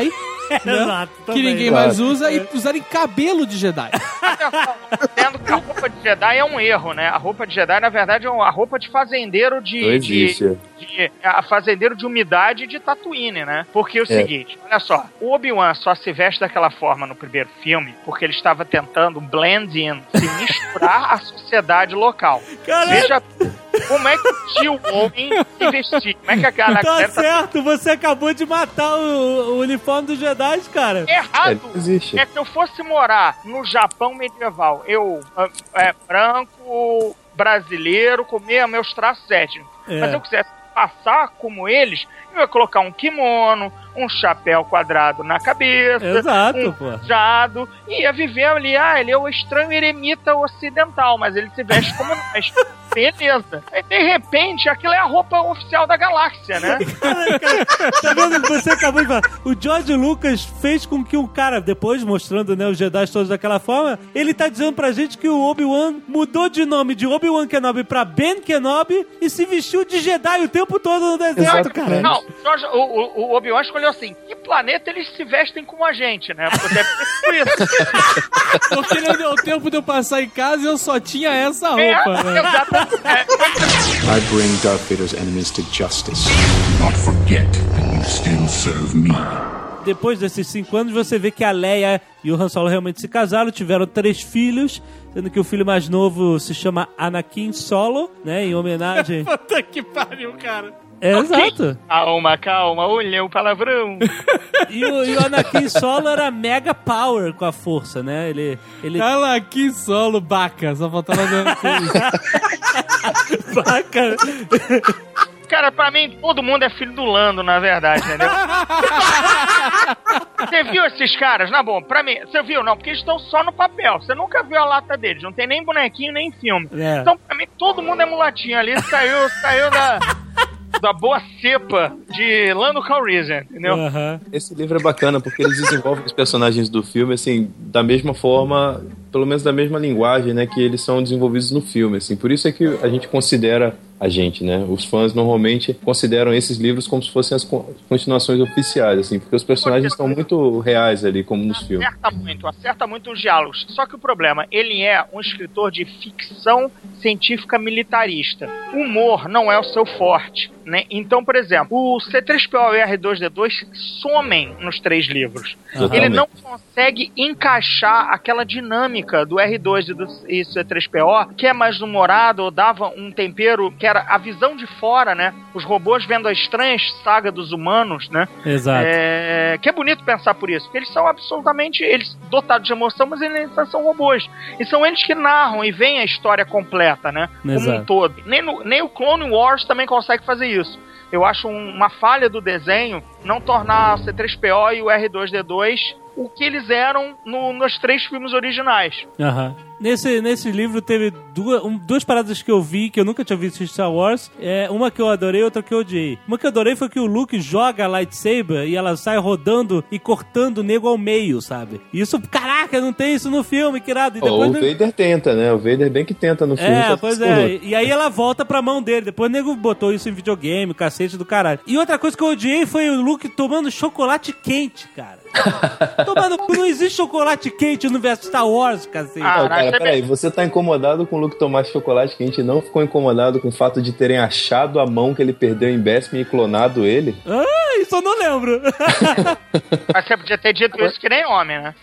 né?
Exato,
Que
também.
ninguém
Claro.
mais usa e usarem cabelo de Jedi.
Sendo que a roupa de Jedi é um erro, né? A roupa de Jedi, na verdade, é uma roupa de fazendeiro de...
Não existe.
De, de, a fazendeiro de umidade de Tatooine, né? Porque é o
É.
seguinte, olha só, o Obi-Wan só se veste daquela forma no primeiro filme porque ele estava tentando blend in, se misturar à sociedade local.
Caralho.
Veja como é que o tio homem se vestia. Como é que a galera...
Tá certo, você acabou de matar o, o uniforme dos Jedi, cara.
Errado!
É, não existe.
É que eu fosse morar no Japão medieval, eu, é, branco, brasileiro, comer meus traços étnicos.
É.
Mas se eu quisesse passar como eles, eu ia colocar um kimono, um chapéu quadrado na cabeça,
Exato,
um
pô.
jado, e ia viver ali, ah, ele é o estranho eremita ocidental, mas ele se veste como nós. Beleza. Aí, de repente, aquilo é a roupa oficial da galáxia, né?
Tá vendo que você acabou de falar? O George Lucas fez com que um cara, depois mostrando, né, os Jedi todos daquela forma, ele tá dizendo pra gente que o Obi-Wan mudou de nome de Obi-Wan Kenobi pra Ben Kenobi e se vestiu de Jedi o tempo todo no deserto, cara.
Não, Jorge, o, o, o Obi-Wan escolheu assim, que planeta eles se vestem como a gente, né? Porque deve ser por isso.
Porque não deu tempo de eu passar em casa e eu só tinha essa roupa,
É,
né?
exatamente.
I bring Darth Vader's enemies to justice.
Not forget that you still serve me.
Depois desses cinco anos, você vê que a Leia e o Han Solo realmente se casaram, tiveram três filhos, sendo que o filho mais novo se chama Anakin Solo, né, em homenagem...
Puta que pariu, cara.
É, exato.
Calma, calma, olha o palavrão.
E o, e o Anakin Solo era mega power com a força, né? Ele... ele...
Anakin Solo, baca. Só faltava dando
Baca.
Cara, pra mim, todo mundo é filho do Lando, na verdade, entendeu? Você viu esses caras? Na boa, pra mim, você viu? Não, porque eles estão só no papel. Você nunca viu a lata deles. Não tem nem bonequinho, nem filme.
É.
Então, pra mim, todo mundo é mulatinho ali. Saiu, saiu da... da boa cepa de Lando Calrissian, entendeu?
Uhum.
Esse livro é bacana porque eles desenvolvem os personagens do filme, assim, da mesma forma, pelo menos da mesma linguagem, né, que eles são desenvolvidos no filme, assim. Por isso é que a gente considera, a gente, né, os fãs normalmente consideram esses livros como se fossem as continuações oficiais, assim, porque os personagens estão muito reais ali, como nos filmes.
Acerta muito, acerta muito os diálogos. Só que o problema, ele é um escritor de ficção científica militarista. O humor não é o seu forte, né? Então, por exemplo, o C três P O e o R dois D dois somem nos três livros.
Exatamente.
Ele não consegue encaixar aquela dinâmica do R dois e do e C três P O, que é mais humorado, ou dava um tempero, que era a visão de fora, né? Os robôs vendo a estranha saga dos humanos, né?
Exato.
É, que é bonito pensar por isso, porque eles são absolutamente eles dotados de emoção, mas eles são robôs. E são eles que narram e veem a história completa, né? Como
Exato.
um todo. Nem, no, nem o Clone Wars também consegue fazer isso. Eu acho um, uma falha do desenho não tornar o C três P O e o R dois D dois o que eles eram no, nos três filmes originais.
Aham. Nesse, nesse livro teve duas, um, duas paradas que eu vi, que eu nunca tinha visto em Star Wars. É, uma que eu adorei, outra que eu odiei. Uma que eu adorei foi que o Luke joga a lightsaber e ela sai rodando e cortando o nego ao meio, sabe? Isso, caraca, não tem isso no filme, que irado. E
Oh,
depois
o
nego...
Vader tenta, né? O Vader bem que tenta no filme.
É,
só
pois
que
é. E aí ela volta pra mão dele. Depois o nego botou isso em videogame, o cacete do caralho. E outra coisa que eu odiei foi o Luke tomando chocolate quente, cara. Tomando... Não existe chocolate quente no universo Star Wars, cacete.
Ah,
Não, cara, peraí, você tá incomodado com o Luke tomar chocolate quente e não ficou incomodado com o fato de terem achado a mão que ele perdeu em Bespin e clonado ele?
Ah, isso eu não lembro.
Mas você podia ter dito isso que nem homem, né?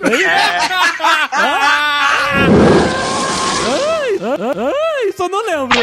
Ai, ai, isso eu não lembro.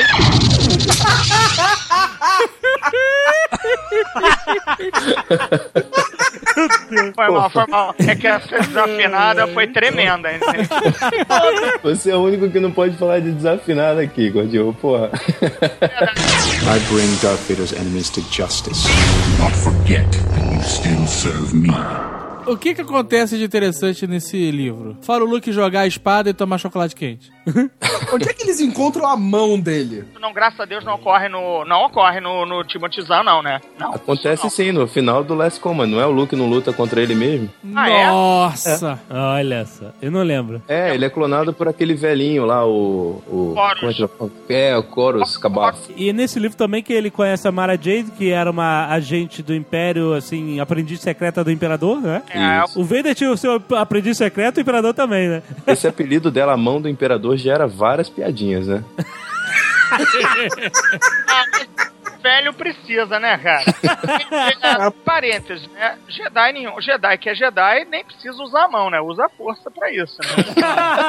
Foi mal, foi mal. É que essa desafinada foi tremenda. Entendeu?
Você é o único que não pode falar de desafinado aqui, Gordinho, porra.
I bring Darth Vader's enemies to justice.
Not forget that you still serve me.
O que que acontece de interessante nesse livro? Fora o Luke jogar a espada e tomar chocolate quente.
Onde é que eles encontram a mão dele?
Não, graças a Deus não ocorre no. Não ocorre no, no Timothy Zahn, não, né? Não.
Acontece
não.
sim, no final do Last Command, não é o Luke não luta contra ele mesmo?
Ah, é?
Nossa!
É. Olha só, eu não lembro.
É, ele é clonado por aquele velhinho lá, o... o
Corus.
como é, que é? é, o Corus, Cabafo.
E nesse livro também que ele conhece a Mara Jade, que era uma agente do Império, assim, aprendiz secreta do Imperador, né?
É. É,
O Vader tinha o seu aprendiz secreto e o Imperador também, né?
Esse apelido dela, a mão do Imperador, gera várias piadinhas, né?
Velho precisa, né, cara? É, parênteses, né? Jedi nenhum. Jedi que é Jedi nem precisa usar a mão, né? Usa a força pra isso, né?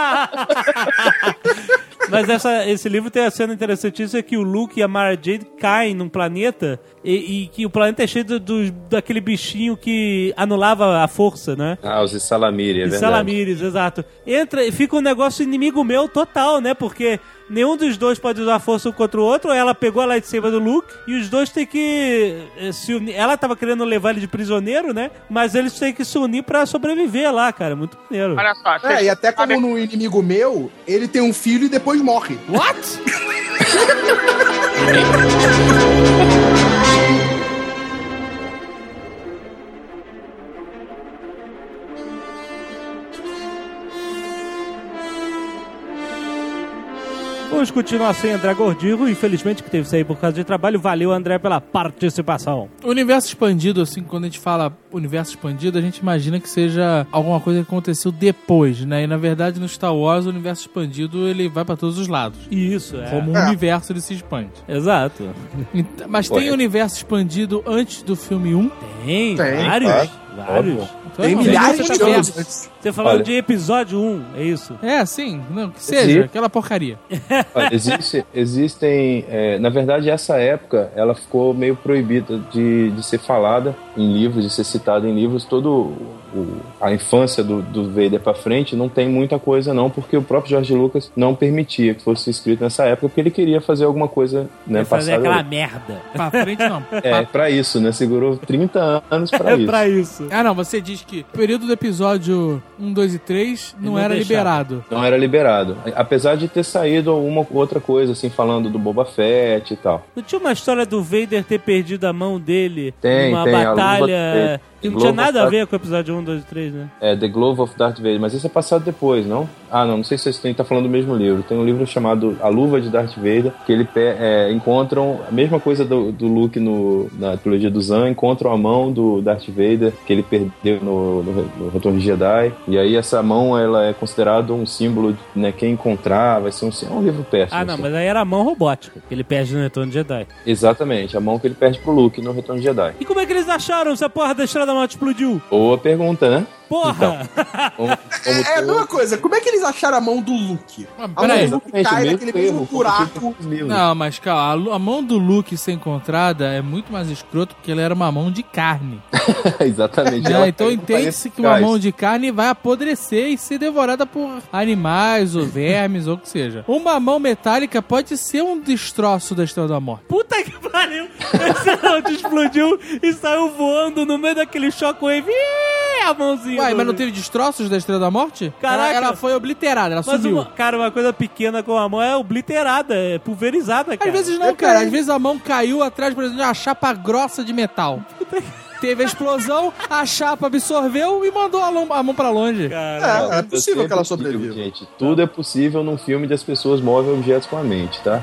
Mas essa, esse livro tem a cena interessantíssima que o Luke e a Mara Jade caem num planeta e, e que o planeta é cheio do, do, daquele bichinho que anulava a força, né?
Ah, os Salamiri, é
Os
verdade.
Salamires, exato. Entra e fica um negócio inimigo meu total, né? Porque nenhum dos dois pode usar força um contra o outro. Ela pegou a lightsaber do Luke e os dois têm que eh, se unir. Ela tava querendo levar ele de prisioneiro, né? Mas eles têm que se unir pra sobreviver lá, cara. Muito maneiro.
Olha só.
É, e até como no Inimigo Meu, ele tem um filho e depois morre.
What? Vamos continuar sem André Gordirro, infelizmente que teve que sair por causa de trabalho. Valeu, André, pela participação.
O universo expandido, assim, quando a gente fala universo expandido, a gente imagina que seja alguma coisa que aconteceu depois, né? E na verdade no Star Wars o universo expandido ele vai pra todos os lados.
Isso, é.
Como o
É.
universo ele se expande.
Exato.
Então, mas
Ué.
tem universo expandido antes do filme um?
Tem,
Tem,
vários.
claro.
Vários.
Óbvio. Tem milhares de anos.
Você falou
Olha.
de episódio um, é isso?
É, sim. Não, que seja,
Existe.
aquela porcaria.
Olha, existe, existem... é, na verdade, essa época, ela ficou meio proibida de, de ser falada em livros, de ser citada em livros. Todo o, a infância do, do Vader pra frente não tem muita coisa não, porque o próprio George Lucas não permitia que fosse escrito nessa época, porque ele queria fazer alguma coisa, né,
Fazer
passada-
aquela merda.
Pra frente não.
É, pra isso, né? Segurou trinta anos pra isso.
pra isso.
Ah, não, você diz que o período do episódio um, dois e três não,
não
era
deixava.
liberado.
Não era liberado. Apesar de ter saído alguma outra coisa, assim, falando do Boba Fett e tal.
Não tinha uma história do Vader ter perdido a mão dele
Tem,
numa
tem, a luva
batalha
dele.
que não
Glove
tinha nada
of
a ver com o episódio um, dois e três, né?
É, The Glove of Darth Vader, mas esse é passado depois, não? Ah, não, não sei se vocês estão falando do mesmo livro. Tem um livro chamado A Luva de Darth Vader, que ele pe- é, encontram a mesma coisa do, do Luke no, na trilogia do Zan, encontram a mão do Darth Vader, que ele perdeu no, no, no Retorno de Jedi, e aí essa mão, ela é considerada um símbolo de, né, quem encontrar, vai ser um, é um livro péssimo.
Ah, não,
assim.
mas aí era a mão robótica, que ele perde no Retorno de Jedi.
Exatamente, a mão que ele perde pro Luke no Retorno de Jedi.
E como é que eles acharam se a porra da Estrela da Morte explodiu?
Boa pergunta, né?
Porra!
Como, como
É, é a mesma coisa. Como é que eles acharam a mão do Luke? A mão
peraí.
do Luke
Exatamente,
cai
o
naquele
mesmo
mesmo
erro,
buraco.
Não, mas calma, a lu- a mão do Luke ser encontrada é muito mais escroto porque ele era uma mão de carne.
Exatamente.
Né?
Ela
Então
caiu com
entende-se
quarenta
que uma
gás.
mão de carne vai apodrecer e ser devorada por animais ou vermes ou o que seja. Uma mão metálica pode ser um destroço da Estrela da Morte.
Puta que pariu! Esse round explodiu e saiu voando no meio daquele shockwave. Ih, a mãozinha.
Uai,
do-
mas não teve destroços da Estrela da Morte?
Caraca.
Ela, ela foi obliterada, ela
Mas,
sumiu.
uma, cara, uma coisa pequena com a mão é obliterada, é pulverizada, cara.
Às vezes não, cara. Às vezes a mão caiu atrás, por exemplo, de uma chapa grossa de metal. Teve a explosão, a chapa absorveu e mandou a, lom- a mão pra longe.
É, é possível
Eu
que ela
sempre digo,
sobreviva.
Gente, tudo é possível num filme de as pessoas movem objetos com a mente, tá?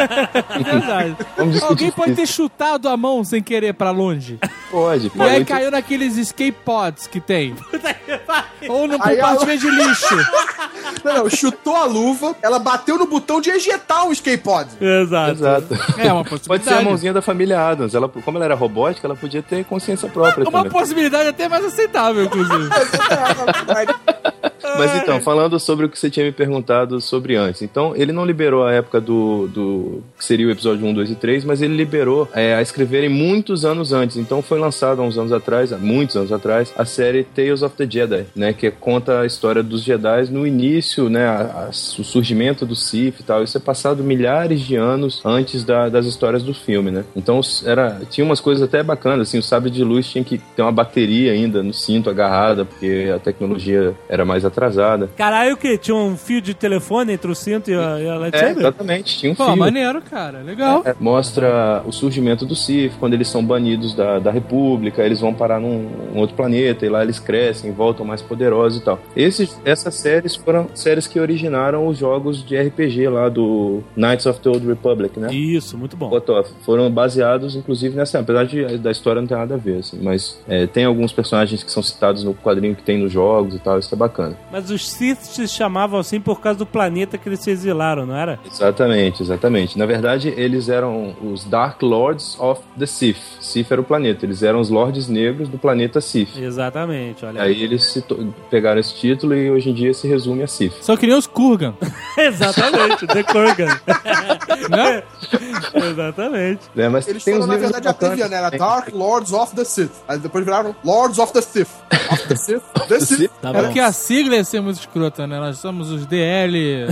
Verdade.
Vamos discutir
Alguém pode
isso.
ter chutado a mão sem querer pra longe.
Pode,
E
pode.
aí caiu naqueles escape pods que tem. Ou no
Aí ela-
compartimento de lixo.
Não, não, chutou a luva, ela bateu no botão de ejetar o escape pod.
Exato.
Exato.
É uma
Pode ser a
possibilidade.
mãozinha da família Adams. Ela, como ela era robótica, ela podia ter consciência própria
Uma
também.
possibilidade até mais aceitável, inclusive.
Mas então, falando sobre o que você tinha me perguntado sobre antes. Então, ele não liberou a época do, do que seria o episódio um, dois e três, mas ele liberou é, a escreverem muitos anos antes. Então, foi lançado há uns anos atrás, há muitos anos atrás, a série Tales of the Jedi, né? Que conta a história dos Jedi no início, né? A, a, o surgimento do Sith e tal. Isso é passado milhares de anos antes da, das histórias do filme, né? Então, era, tinha umas coisas até bacanas, assim, o sabre de luz tinha que ter uma bateria ainda no cinto agarrada, porque a tecnologia era mais atrasada. atrasada.
Caralho, o quê? Tinha um fio de telefone entre o cinto e a, e a lightsaber?
É, exatamente, tinha um
Pô,
fio.
maneiro, cara, legal.
É, mostra o surgimento do Sith, quando eles são banidos da, da República, eles vão parar num um outro planeta, e lá eles crescem, voltam mais poderosos e tal. Esses, essas séries foram séries que originaram os jogos de R P G lá do Knights of the Old Republic, né?
Isso, muito bom.
Foram baseados, inclusive, nessa, apesar de, da história não ter nada a ver, assim, mas é, tem alguns personagens que são citados no quadrinho que tem nos jogos e tal, isso é bacana.
Mas os Sith se chamavam assim por causa do planeta que eles se exilaram, não era?
Exatamente, exatamente. Na verdade, eles eram os Dark Lords of the Sith. Sith era o planeta, eles eram os Lordes Negros do planeta Sith.
Exatamente, olha.
Aí eles se to- pegaram esse título e hoje em dia se resume a Sith.
Só queriam os Kurgan.
Exatamente, The Kurgan. Né? Exatamente.
É, mas
eles
tem
foram,
uns
na
livros
verdade, a
bacanas
trivia, né? Era
também.
Dark Lords of the Sith. Aí depois viraram Lords of the Sith. Of the Sith. The Sith.
Tá
É
bom.
porque a sigla ia ser muito escrota, né? Nós somos os D L...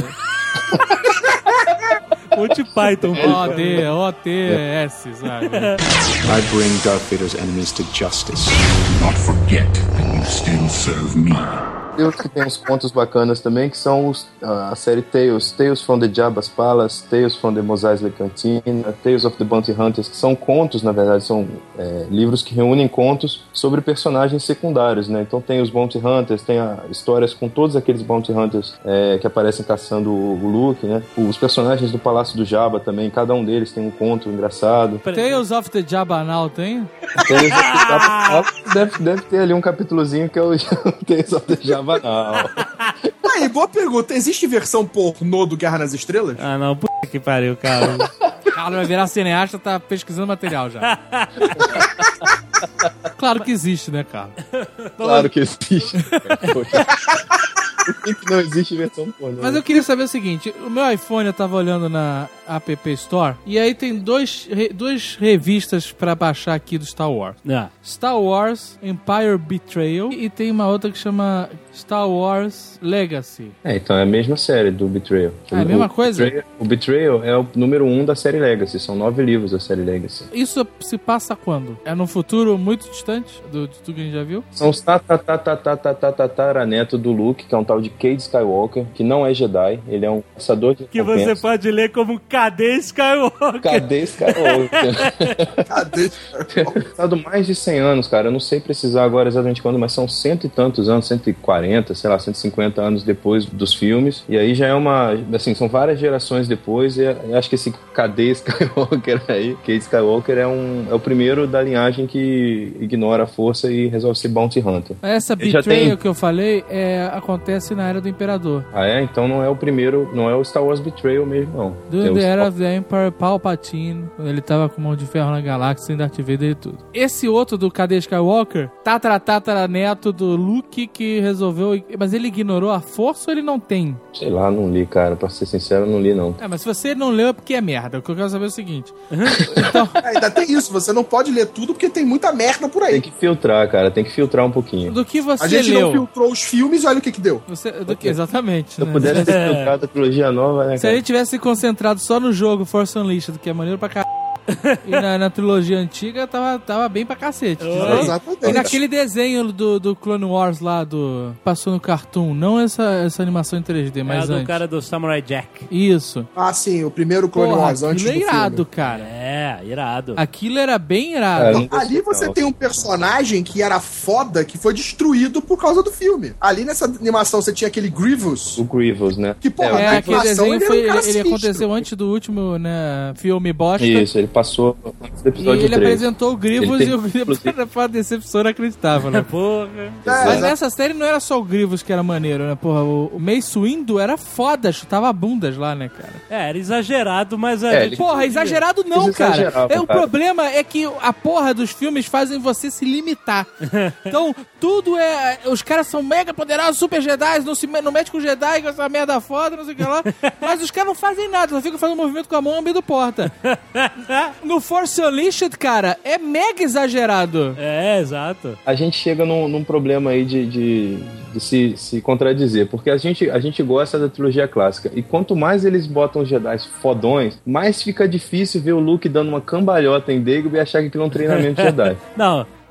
Monty Python.
O D, O T S, sabe?
I bring Darth Vader's enemies to justice.
Not forget that you still serve me.
Deus que tem uns contos bacanas também, que são os, a série Tales, Tales from the Jabba's Palace, Tales from the Mos Eisley Cantina, Tales of the Bounty Hunters, que são contos, na verdade, são é, livros que reúnem contos sobre personagens secundários, né? Então tem os Bounty Hunters, tem a, histórias com todos aqueles Bounty Hunters é, que aparecem caçando o, o Luke, né? Os personagens do Palácio do Jabba também, cada um deles tem um conto engraçado.
Tales of the Jabbanal tem?
Tales of the Jabba deve, deve ter ali um capítulozinho que é o Tales of the Jabba. Não.
Aí, boa pergunta. Existe versão pornô do Guerra nas Estrelas?
Ah, não. Puta que pariu, cara.
Carlos vai virar cineasta, tá pesquisando material já. Claro que existe, né, cara?
Claro que existe. Por que, que não existe versão pornô?
Mas eu queria saber o seguinte, o meu iPhone eu tava olhando na App Store, e aí tem dois, re, duas revistas pra baixar aqui do Star Wars.
Ah.
Star Wars Empire Betrayal, e tem uma outra que chama Star Wars Legacy.
É, então é a mesma série do Betrayal.
É a mesma coisa?
Betrayal, o Betrayal é o número um da série Legacy, são nove livros da série Legacy.
Isso se passa quando? É num futuro muito distante do, de tudo que a gente já viu?
São os tataraneto do Luke, que é um tal de Cade Skywalker, que não é Jedi, ele é um caçador de
Que você pode ler como Cadê Skywalker?
Cadê Skywalker?
Cadê?
Passado mais de cem anos, cara, eu não sei precisar agora exatamente quando, mas são cento e tantos anos, cento e quarenta, sei lá, cento e cinquenta anos depois dos filmes, e aí já é uma, assim, são várias gerações depois, e eu acho que esse Cadê Skywalker aí, Cade Skywalker é, um, é o primeiro da linhagem que ignora a força e resolve ser Bounty Hunter.
Essa
Ele já
Betrayal
tem-
que eu falei é, acontece na Era do Imperador.
Ah, é? Então não é o primeiro, não é o Star Wars Betrayal mesmo, não.
Do
Tem o
The Era
Star-
of the Emperor Palpatine, quando ele tava com mão de ferro na galáxia, sem Darth Vader e tudo. Esse outro do Cadê Skywalker, tatara-tatara-neto do Luke que resolveu... Mas ele ignorou a força ou ele não tem?
Sei lá, não li, cara. Pra ser sincero, eu não li, não.
É, mas se você não leu é porque é merda. O que eu quero saber é o seguinte.
É, ainda tem isso, você não pode ler tudo porque tem muita merda por aí.
Tem que filtrar, cara. Tem que filtrar um pouquinho.
Do que você
A gente
leu?
não filtrou os filmes e olha o que que deu.
Você, do que, exatamente.
Se eu
né?
pudesse ter filtrado a trilogia nova, né,
Se a
cara?
gente tivesse concentrado só no jogo Force Unleashed, que é maneiro pra caralho, e na, na trilogia antiga tava, tava bem pra cacete.
Oh, exatamente.
E naquele desenho do, do Clone Wars lá, do passou no Cartoon, não essa, essa animação em três D,
É
mas
a do
antes.
cara do Samurai Jack.
Isso.
Ah, sim, o primeiro Clone
Porra,
Wars antes
aquilo
do
é irado,
filme.
cara.
É, irado.
Aquilo era bem irado.
É, não gostei,
Ali você
não.
tem um personagem que era foda, que foi destruído por causa do filme. Ali nessa animação você tinha aquele Grievous.
O Grievous, né?
Que, porra,
É,
na
aquele
animação
desenho
ele
foi,
era um cara
ele, ele
sinistro.
aconteceu antes do último, né, filme bosta.
Isso, ele passou antes do
E
episódio
ele
três.
apresentou o Grievous
Ele
e
tem-
o Grievous foi uma decepção inacreditável, né?
Porra.
É,
Mas nessa série não era só o Grievous que era maneiro, né? Porra, o o Mace Windu era foda, chutava bundas lá, né, cara?
É, era exagerado, mas a
É,
gente
ele-
Porra, exagerado não,
Eles
cara.
exageravam,
É, o
cara.
problema é que a porra dos filmes fazem você se limitar. Então, tudo é... Os caras são mega poderosos, super Jedi, não se não mete com Jedi, com essa merda foda, não sei o que lá. Mas os caras não fazem nada, só ficam fazendo movimento com a mão no meio do porta. No Force Unleashed, cara, é mega exagerado.
É, exato.
A gente chega num, num problema aí de, de, de se, se contradizer, porque a gente, a gente gosta da trilogia clássica, e quanto mais eles botam os Jedi fodões, mais fica difícil ver o Luke dando uma cambalhota em Dagobah e achar que aquilo é um treinamento Jedi.
Não,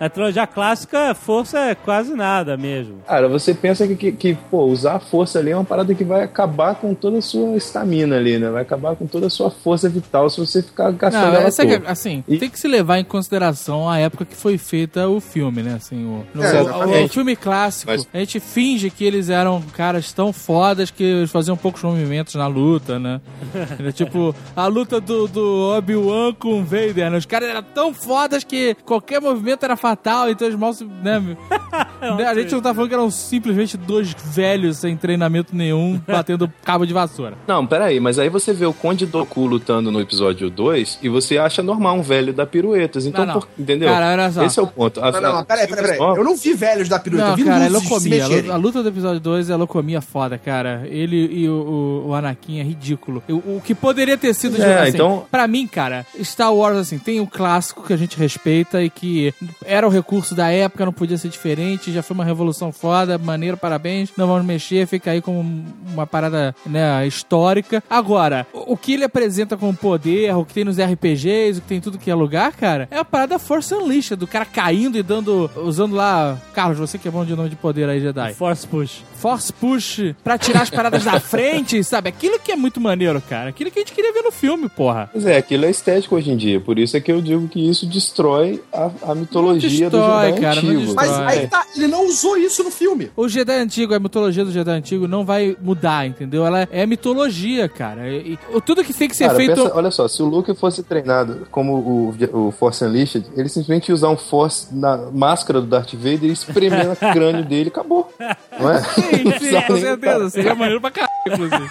A trilogia clássica, força é quase nada mesmo.
Cara, você pensa que, que, que, pô, usar a força ali é uma parada que vai acabar com toda a sua estamina ali, né? Vai acabar com toda a sua força vital se você ficar gastando
Não,
ela
essa
toda.
que, assim,
E-
tem que se levar em consideração a época que foi feita o filme, né? Assim, o, no,
É,
o-
exatamente.
o filme clássico,
Mas-
a gente finge que eles eram caras tão fodas que eles faziam poucos movimentos na luta, né? Era tipo, a luta do, do Obi-Wan com o Vader, né? Os caras eram tão fodas que qualquer movimento era fatal, então os mal se... Né? Né? A gente não tá falando que eram simplesmente dois velhos sem treinamento nenhum, batendo cabo de vassoura.
Não, peraí, mas aí você vê o Conde Dooku lutando no episódio dois e você acha normal um velho dar piruetas. Então,
Não, não.
por- entendeu?
Cara, olha só.
Esse é o ponto. A-
Não, não, mas peraí, peraí, peraí. Eu não vi velhos da pirueta, eu
Não,
vi
cara, é
luzes se
locomia. A
mexerem.
luta- A luta do episódio dois é locomia foda, cara. Ele e o, o, o Anakin é ridículo. O, o que poderia ter sido...
É,
assim,
então-
pra mim, cara, Star Wars, assim, tem o clássico que a gente respeita e que era o recurso da época, não podia ser diferente, já foi uma revolução foda, maneiro, parabéns, não vamos mexer, fica aí como uma parada, né, histórica. Agora, o, o que ele apresenta como poder, o que tem nos R P Gs, o que tem tudo que é lugar, cara, é a parada Force Unleashed, do cara caindo e dando, usando lá... Carlos, você que é bom de nome de poder aí, Jedi.
Force Push.
Force Push pra tirar as paradas da frente, sabe? Aquilo que é muito maneiro, cara. Aquilo que a gente queria ver no filme, porra.
Pois é, aquilo é estético hoje em dia. Por isso é que eu digo que isso destrói a, a mitologia
Não destrói,
do Jedi
cara, não
antigo.
Mas
destrói.
aí tá, ele não usou isso no filme.
O Jedi antigo, a mitologia do Jedi antigo não vai mudar, entendeu? Ela é mitologia, cara. E, e tudo que tem que ser
Cara,
feito...
pensa- olha só, se o Luke fosse treinado como o, o Force Unleashed, ele simplesmente ia usar um Force na máscara do Darth Vader e espremer no crânio dele e acabou. Não é?
Sim,
Não
sim,
precisava
com
nem-
certeza. Seria maneiro pra caralho, inclusive.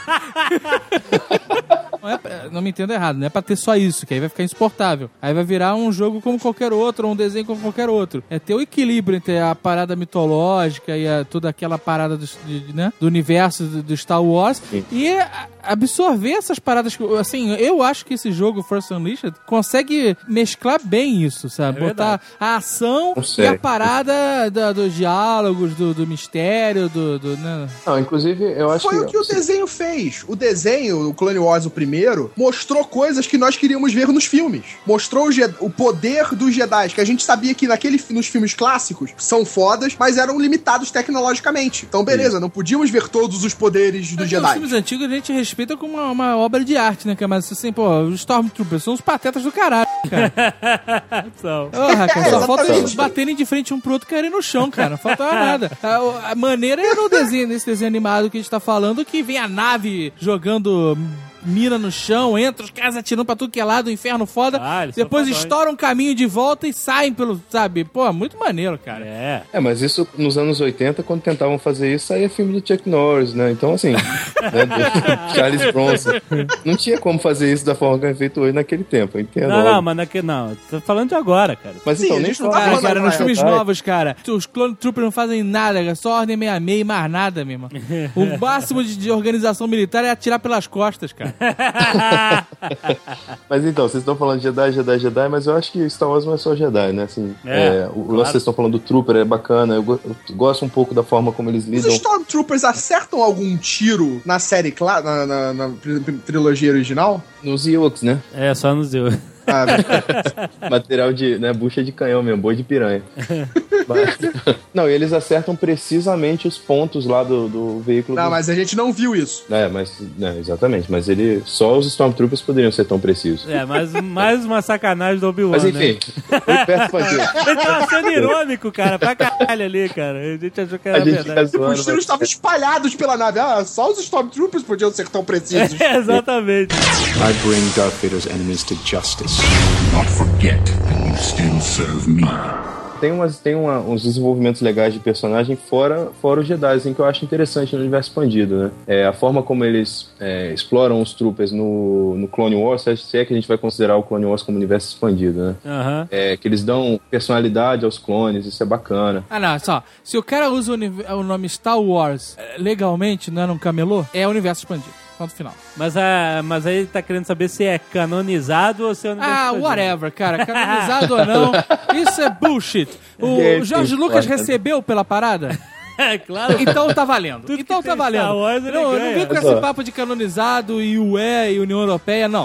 Não, é pra- não me entenda errado, não é pra ter só isso, que aí vai ficar insuportável. Aí vai virar um jogo como qualquer outro, ou um desenho como qualquer outro. É ter o equilíbrio entre a parada mitológica e a, toda aquela parada do, de- né, do universo do, do Star Wars
Sim.
e a- absorver essas paradas. que- Assim, eu acho que esse jogo, Force Unleashed, consegue mesclar bem isso, sabe?
É
Botar
verdade.
a ação e
Consegue.
a parada da- dos diálogos, do, do mistério, do... do né?
Não, inclusive, eu acho
Foi
que...
o que o desenho fez. O desenho, o Clone Wars, o primeiro, mostrou coisas que nós queríamos ver nos filmes. Mostrou o, Je- o poder dos Jedi, que a gente sabia que naquele, nos filmes clássicos são fodas, mas eram limitados tecnologicamente. Então, beleza, não podíamos ver todos os poderes dos
Os
Jedi.
filmes antigos a gente respeita como uma, uma obra de arte, né, cara? Mas assim, pô, os Stormtroopers são os patetas do caralho, cara.
São.
Porra, cara, só
É,
falta
exatamente.
eles baterem de frente um pro outro e caírem no chão, cara. Não falta nada. A, a maneira é no desenho, nesse desenho animado que a gente tá falando, que vem a nave jogando mina no chão, entra os caras atirando pra tudo que é lado, o inferno foda,
Ah, eles são
depois
fodões.
estouram um caminho de volta e saem pelo, sabe? Pô, muito maneiro, cara.
É.
É, mas isso nos anos oitenta, quando tentavam fazer isso, saía filme do Chuck Norris, né? Então, assim, né, do Charles Bronson. Não tinha como fazer isso da forma que é feito hoje naquele tempo, eu entendo.
Não,
óbvio.
não, mas naquele, não. Tô falando de agora, cara.
Mas
Sim,
então,
a
nem
gente não
só-
tá
Cara,
falando
cara, nos
agora,
filmes
vai.
novos, cara, os Clone Troopers não fazem nada, cara, só ordem meia meia e mais nada, meu irmão. O máximo de, de organização militar é atirar pelas costas, cara.
Mas então, vocês estão falando de Jedi, Jedi, Jedi, mas eu acho que Star Wars não é só Jedi, né? Assim,
É,
é, o
claro.
lance que vocês estão falando do Trooper é bacana, eu, go- eu gosto um pouco da forma como eles
Os
lidam.
Stormtroopers acertam algum tiro na série, clá- na, na, na tri- trilogia original?
Nos Ewoks, né?
É, só nos deu.
Ah,
Material de, né, bucha de canhão mesmo, boi de piranha. Mas- não, e eles acertam precisamente os pontos lá do, do veículo.
não,
do-
mas a gente não viu isso.
É, mas, né, exatamente, mas ele, só os Stormtroopers poderiam ser tão precisos.
É, mas mais uma sacanagem do Obi-Wan,
Mas
né?
enfim, foi perto pra quê?
Ele tava sendo irônico, cara, pra caralho ali, cara. A gente achou que era
A gente
verdade.
fica zoando,
Os tiros estavam espalhados pela nave. Ah, só os Stormtroopers podiam ser tão precisos.
É, exatamente.
I bring Darth Vader's enemies to justice.
Not forget that you still serve me.
Tem, umas, tem uma, uns desenvolvimentos legais de personagem fora, fora os Jedi, assim, que eu acho interessante no universo expandido, né? É, a forma como eles é, exploram os troopers no, no Clone Wars, se é que a gente vai considerar o Clone Wars como universo expandido, né?
Aham.
É, que eles dão personalidade aos clones, isso é bacana.
Ah, não, só. Se o cara usa o, uni- o nome Star Wars eh, legalmente, não é num camelô, é universo expandido. Ponto final.
Mas, ah, mas aí ele tá querendo saber se é canonizado ou se é universo
Ah,
expandido.
whatever, cara. Canonizado ou não, isso é bullshit. O
Ninguém
Jorge
se
Lucas
importa.
recebeu pela parada?
É, claro.
Então tá valendo.
Tudo
então
que
tá
tem
valendo.
Star Wars, ele
não,
ganha.
não vem com
Mas,
esse
ó.
papo de canonizado e U E e União Europeia, não.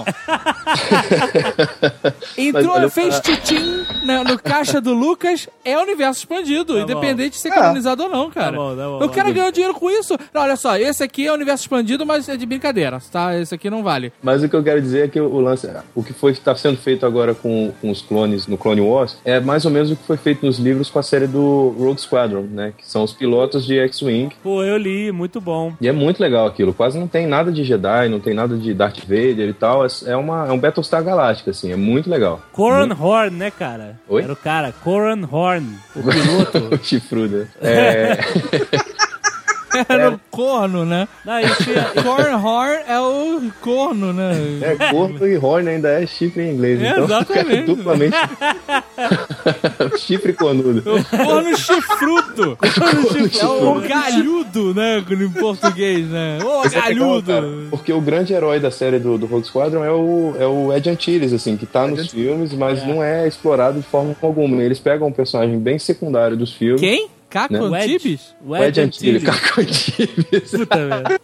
Entrou,
olha,
fez
ah.
titim na- no caixa do Lucas, é universo expandido,
Tá
independente de ser
É.
canonizado ou não, cara.
Tá bom, tá bom,
Eu
tá
quero
bom.
ganhar dinheiro com isso. Não, olha só, esse aqui é universo expandido, mas é de brincadeira, tá? Esse aqui não vale.
Mas o que eu quero dizer é que o lance, o que foi está sendo feito agora com, com os clones no Clone Wars é mais ou menos o que foi feito nos livros com a série do Rogue Squadron, né? Que são os pilotos de X-Wing.
Pô, eu li, muito bom.
E é muito legal aquilo. Quase não tem nada de Jedi, não tem nada de Darth Vader e tal. É, é, uma, é um Battlestar Galáctica, assim. É muito legal.
Coran
Muito-
Horn, né, cara?
Oi?
Era o cara, Coran Horn, o piloto.
o chifrudo. É...
Era o corno, né?
Não, e tinha-
Cornhorn é o corno, né?
É, corpo e horn ainda é chifre em inglês.
É,
então
exatamente.
fica duplamente chifre cornudo.
Corno chifrudo.
Corno
É o galhudo, né? Em português, né? Ô,
Mas é legal,
galhudo.
cara, porque o grande herói da série do, do Rogue Squadron é o, é o Ed Antilles, assim, que tá nos filmes, mas não é explorado de forma alguma. Eles pegam um personagem bem secundário dos filmes.
Quem? Caco
Né?
O Ed-
Antibes?
O
O Ed Antilles,
Antilles.
Caco Antilles.
Puta merda.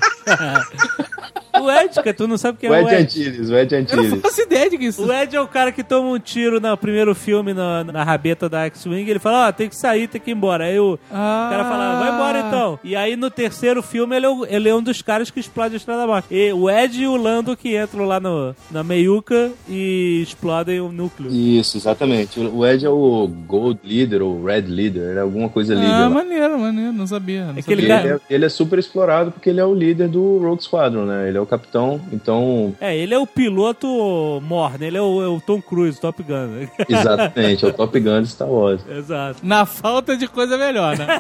O Ed, cara, tu não sabe quem
O
é
Ed
o Ed.
Antilles, o Ed
Eu não
Antilles.
faço ideia de que isso.
O Ed é o cara que toma um tiro no primeiro filme na, na rabeta da X-Wing. Ele fala, ó, tem que sair, tem que ir embora. Aí o,
Ah.
o cara fala, vai embora então. E aí no terceiro filme ele é, o- ele é um dos caras que explode a Estrela da Morte. E o Ed e o Lando que entram lá no, na meiuca e explodem o núcleo.
Isso, exatamente. O Ed é o Gold Leader ou Red Leader, é alguma coisa líder
Ah,
lá.
maneiro, maneiro, não sabia. Não
Aquele
E
sabia.
cara-
ele, é, ele é super explorado porque ele é o líder do Rogue Squadron, né? Ele é o capitão, então...
É, ele é o piloto morno, ele é o, é o Tom Cruise, Top Gun.
Exatamente, é o Top Gun de Star Wars.
Exato.
Na falta de coisa melhor, né?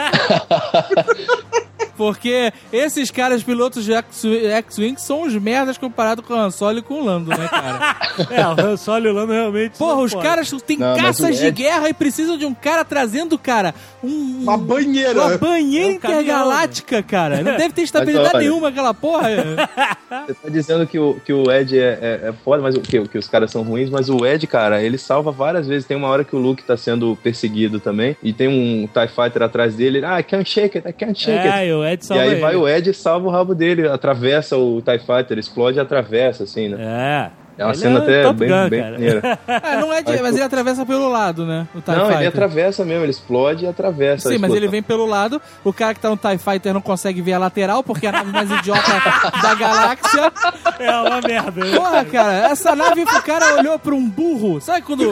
Porque esses caras pilotos de X- X-Wing são uns merdas comparado com o Han Solo e com o Lando, né, cara?
É, o Han Solo e o Lando realmente...
Porra,
não
os
pode.
caras têm
Não, mas
caças
o
de
Ed-
guerra e precisam de um cara trazendo, cara, um...
Uma banheira.
Uma banheira
É um caminhão,
intergaláctica, cara. Não deve ter estabilidade
Mas olha-
nenhuma aquela porra.
Você tá dizendo que o, que o Ed é, é, é foda, mas o que, que os caras são ruins, mas o Ed, cara, ele salva várias vezes. Tem uma hora que o Luke tá sendo perseguido também, e tem um TIE Fighter atrás dele, ele, ah, I can't shake it, I can't shake it.
É, e o Ed
E
salva
aí
ele.
vai o Ed e salva o rabo dele, atravessa o TIE Fighter, explode e atravessa, assim, né?
É.
É uma
Ele
cena
é um
até
Top
bem,
Gun,
bem
cara.
maneira.
É, não é de, mas ele atravessa pelo lado, né? O TIE
Não,
Fighter.
ele atravessa mesmo, ele explode e atravessa.
Sim,
a
mas ele
explosão.
vem pelo lado. O cara que tá no TIE Fighter não consegue ver a lateral, porque é a nave mais idiota da galáxia.
É uma merda. né?
Porra, cara, essa nave, o cara olhou pra um burro. Sabe quando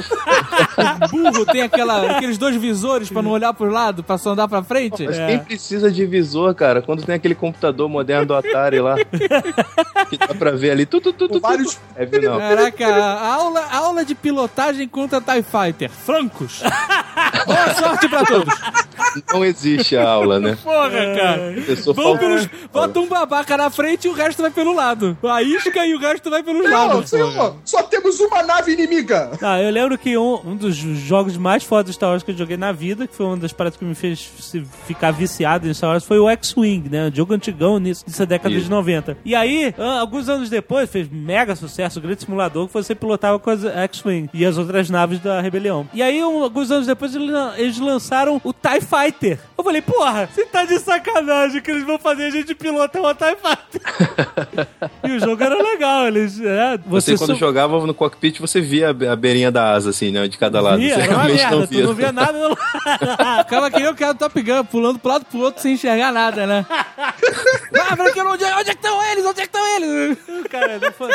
o burro tem aquela, aqueles dois visores pra não olhar pro lado, pra só andar pra frente?
Mas
É.
quem precisa de visor, cara? Quando tem aquele computador moderno do Atari lá, que dá pra ver ali, tu, tu, tu, tu, tu,
vários-
tu. É, viu, não.
Caraca, a aula, aula de pilotagem contra TIE Fighter. Francos. Boa sorte pra todos.
Não existe a aula, né?
Porra, cara.
A pessoa
Vão
falta-
pelos, bota um babaca na frente e o resto vai pelo lado. A isca e o resto vai pelos
Não,
lados. porra.
senhor, só temos uma nave inimiga.
Não, eu lembro que um, um dos jogos mais fodas de Star Wars que eu joguei na vida, que foi uma das paradas que me fez se- ficar viciado em Star Wars, foi o X-Wing, né? Um jogo antigão nisso, dessa década
Isso.
de noventa. E aí, ah, alguns anos depois, fez mega sucesso, o grande simulador, que você pilotava com as X-Wing e as outras naves da rebelião. E aí, um, alguns anos depois, eles lan- eles lançaram o TIE Fighter. Eu falei, porra, você tá de sacanagem que eles vão fazer a gente pilotar uma TIE Fighter. E o jogo era legal, eles... É,
Você, quando
só-
jogava no cockpit, você via a be- a beirinha da asa, assim, né? De cada lado.
Via,
Você
era uma
realmente
merda,
não
tu
via.
não via nada. Não...
O cara queria o cara do Top Gun, pulando pro lado pro outro sem enxergar nada, né? Ah, pra que eu não... Onde é que estão eles? Onde é que estão eles?
Cara, não foi...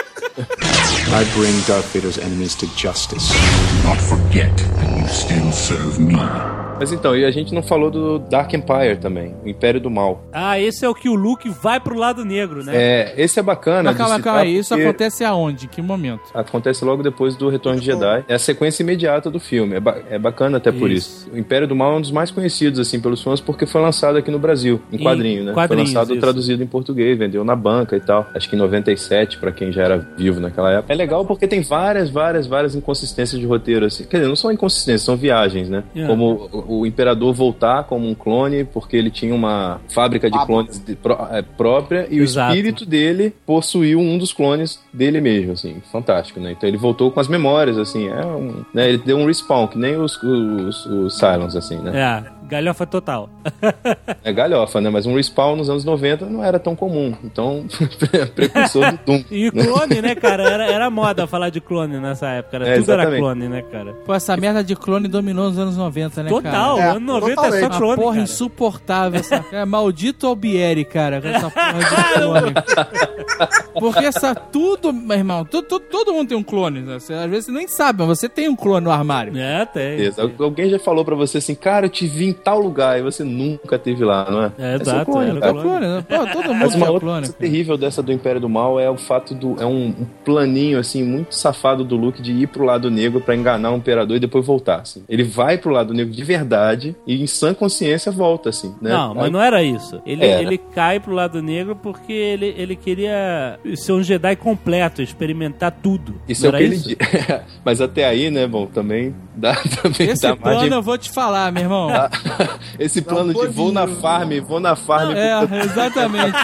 I bring Darth Vader's enemies to justice.
Not forget that you still serve me.
Mas então, e a gente não falou do Dark Empire também, o Império do Mal.
Ah, esse é o que o Luke vai pro lado negro, né?
É, esse é bacana.
Mas
de
calma,
citar
calma aí. Isso
porque
acontece aonde? Em que momento?
Acontece logo depois do Retorno de Jedi. É a sequência imediata do filme. É, ba- é bacana até por
Isso.
isso. O Império do Mal é um dos mais conhecidos, assim, pelos fãs, porque foi lançado aqui no Brasil, em
Em
quadrinho, né?
quadrinhos,
foi lançado
isso.
traduzido em português, vendeu na banca e tal. Acho que em noventa e sete, pra quem já era vivo naquela época. É legal porque tem várias, várias, várias inconsistências de roteiro, assim. Quer dizer, não são inconsistências, são viagens, né?
É.
Como o, o Imperador voltar como um clone, porque ele tinha uma fábrica de
Ah,
clones de- pró- é, própria, e
Exato.
o espírito dele possuiu um dos clones dele mesmo, assim, fantástico, né? Então ele voltou com as memórias, assim, é um, né? Ele deu um respawn, que nem os, os, os Cylons, assim, né?
É, Galhofa total.
É galhofa, né? Mas um respawn nos anos noventa não era tão comum. Então, precursor do Doom.
E clone, né, cara? Era, era moda falar de clone nessa época. Era,
É,
tudo era
exatamente.
clone, né, cara?
Pô, essa merda de clone dominou nos anos noventa, né,
Total,
cara?
ano noventa é só
Uma
clone,
porra
cara.
insuportável essa cara. Maldito Albieri, cara, com essa porra de clone. Porque essa tudo, meu irmão, tu, tu, todo mundo tem um clone. Né? Você, às vezes você nem sabe, mas você tem um clone no armário.
É, tem.
Beleza. Alguém já falou pra você assim, cara, eu te vi em tal lugar e você nunca teve lá, não é?
É,
É seu
exato,
clone,
era
cara.
Clone, né? Pô, todo mundo
Mas uma
tem
outra
clone.
coisa terrível dessa do Império do Mal é o fato do... É um, um planinho, assim, muito safado do Luke de ir pro lado negro pra enganar o Imperador e depois voltar, assim. Ele vai pro lado negro de verdade e em sã consciência volta, assim, né?
Não, mas não era isso. Ele,
Era.
ele cai pro lado negro porque ele, ele queria ser um Jedi completo, experimentar tudo.
Isso
Não
é o
era
que ele
isso?
diz. Mas até aí, né, bom, também dá, também
Esse
dá
plano
margem...
eu vou te falar, meu irmão.
Esse plano de vou na farm, vou na farm...
É, exatamente.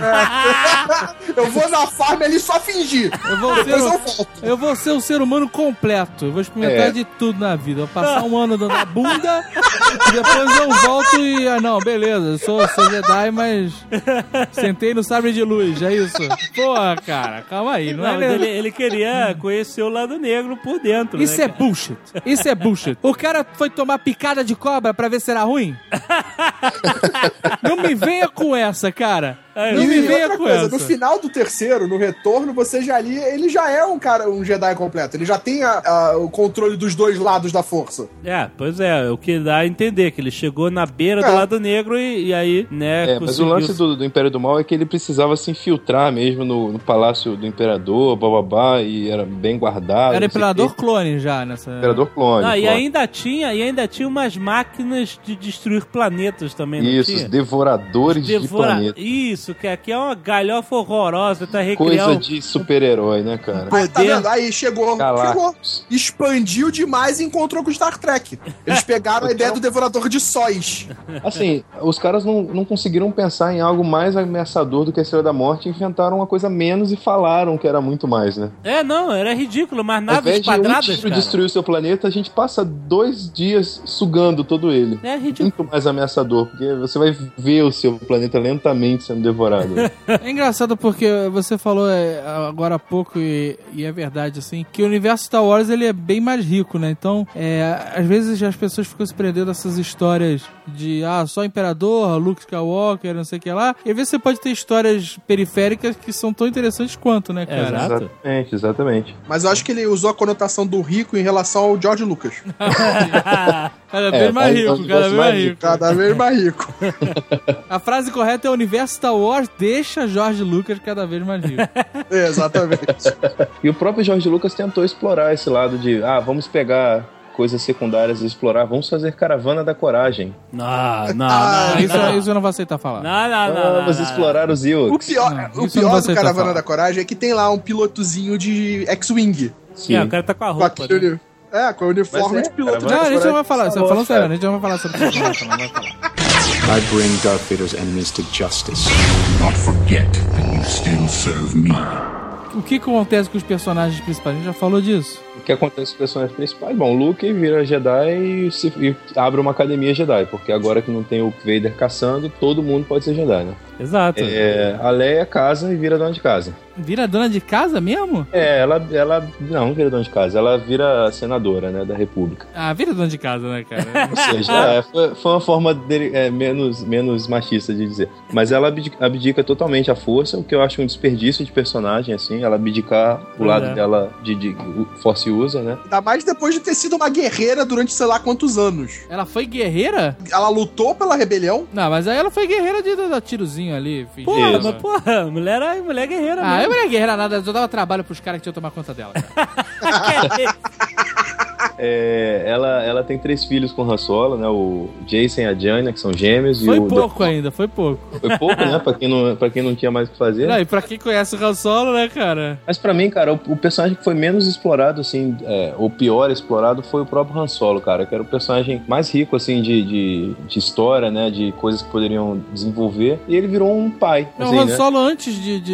Eu vou na farm ali só fingir.
Eu vou ser,
Depois
um,
eu volto.
eu vou ser um ser humano completo. Eu vou experimentar
É.
de tudo na vida. Eu vou passar um ano dando a bunda e depois eu volto e... Ah, não, beleza. Eu sou, sou Jedi, mas sentei no sabre de luz. É isso. Porra, cara. Calma aí. Não,
Não,
é
mas ele, ele queria conhecer o lado negro por dentro.
Isso
né,
é bullshit. Isso é bullshit. O cara foi tomar picada de cobra pra ver se era ruim? Não me venha com essa, cara.
É,
Não
E
me venha
outra
com
coisa,
essa.
no final do terceiro, no retorno, você já ali, ele já é um cara, um Jedi completo. Ele já tem a- a- o controle dos dois lados da força.
É, pois é, o que dá a entender, que ele chegou na beira
É.
do lado negro e, e aí, né,
É, mas o lance do, do Império do Mal é que ele precisava se infiltrar mesmo no, no palácio do Imperador, bababá, e era bem guardado.
Era
não sei
Imperador
o quê.
clone já nessa...
Imperador clone.
Ah, e
clone.
ainda tinha, e ainda tinha umas máquinas de destruir planetas também, não
Isso,
tinha?
os devoradores de
Devora-
planeta.
Isso, que aqui é uma galhofa horrorosa, tá recriar
Coisa
um-
de super-herói, né, cara?
Aí, tá
Poder-
vendo? Aí chegou,
Galactus.
chegou, expandiu demais e encontrou com o Star Trek. Eles pegaram a ideia do devorador de sóis.
Assim, os caras não, não conseguiram pensar em algo mais ameaçador do que a Estrela da Morte, inventaram uma coisa menos e falaram que era muito mais, né?
É, não, era ridículo, mas
Ao
naves
invés de um
quadradas,
tiro
cara.
destruir o seu planeta, a gente passa dois dias sugando todo ele.
É ridículo.
Muito mais ameaçador, porque você vai ver o seu planeta lentamente sendo devorado.
É engraçado porque você falou é, agora há pouco, e, e é verdade, assim, que o universo Star Wars ele é bem mais rico, né? Então, é, às vezes as pessoas ficam se prendendo a essas histórias de, ah, só Imperador, Luke Skywalker, não sei o que lá. E às vezes você pode ter histórias periféricas que são tão interessantes quanto, né, cara?
Exato.
Exatamente, exatamente.
Mas eu acho que ele usou a conotação do rico em relação ao George Lucas.
Cada vez
É,
mais
faz
rico,
um
cada vez
negócio
mais
mais
rico.
Cada vez mais rico.
A frase correta é: o universo Star Wars deixa George Lucas cada vez mais rico.
É, exatamente.
E o próprio George Lucas tentou explorar esse lado de, ah, vamos pegar coisas secundárias e explorar, vamos fazer Caravana da Coragem.
Não, não, não.
Ah, isso,
não.
isso eu não vou aceitar falar.
Não, não, não, não,
Vamos
não,
explorar os
O
Ewoks.
pior,
Não,
o
isso eu não
pior
vou
do
aceitar
Caravana
falar.
da Coragem é que tem lá um pilotozinho de X-Wing.
Sim.
É, o cara tá com a
Com
roupa,
aquele
né?
uni- É, com o uniforme
Mas é,
de piloto.
Caravana
Não, a
de
gente não
Coragem.
vai falar,
Star
falando
Wars,
sério, a
cara.
gente não vai falar sobre isso. Não vai falar, não vai falar.
I bring Darth Vader's enemies to justice.
Not forget that you still serve me.
O que que acontece com os personagens principais? A gente já falou disso.
O que acontece com os personagens principais? Bom, o Luke vira Jedi e, se, e abre uma academia Jedi, porque agora que não tem o Vader caçando, todo mundo pode ser Jedi, né?
Exato.
É, a Leia casa e vira dona de casa.
Vira dona de casa mesmo?
É, ela, ela não vira dona de casa, ela vira senadora, né, da República.
Ah, vira dona de casa, né, cara?
Ou seja, é, foi, foi uma forma dele, é, menos, menos machista de dizer. Mas ela abdica, abdica totalmente a força, o que eu acho um desperdício de personagem, assim, ela abdicar o
Pois
lado
é.
dela de, de force user, né?
Ainda mais depois de ter sido uma guerreira durante sei lá quantos anos.
Ela foi guerreira?
Ela lutou pela rebelião.
Não, mas aí ela foi guerreira de dar tirozinho ali. fingindo.
Porra,
Isso.
mas porra, mulher é mulher guerreira
Ah, eu
mesmo.
não era guerreira nada, eu só dava trabalho pros caras que tinham que tomar conta dela. Cara.
É, ela, ela tem três filhos com o Han Solo, né? O Jason e a Diana, que são gêmeos.
Foi
e o
pouco ainda, foi pouco.
Foi pouco, né? Pra quem, não, pra quem não tinha mais o que fazer.
Não, e pra quem conhece o Han Solo, né, cara?
Mas pra mim, cara, o, o personagem que foi menos explorado, assim, é, ou pior explorado, foi o próprio Han Solo, cara, que era o personagem mais rico, assim, de, de, de história, né, de coisas que poderiam desenvolver, e ele virou um pai,
Não,
assim,
o Han
né?
Solo antes de, de,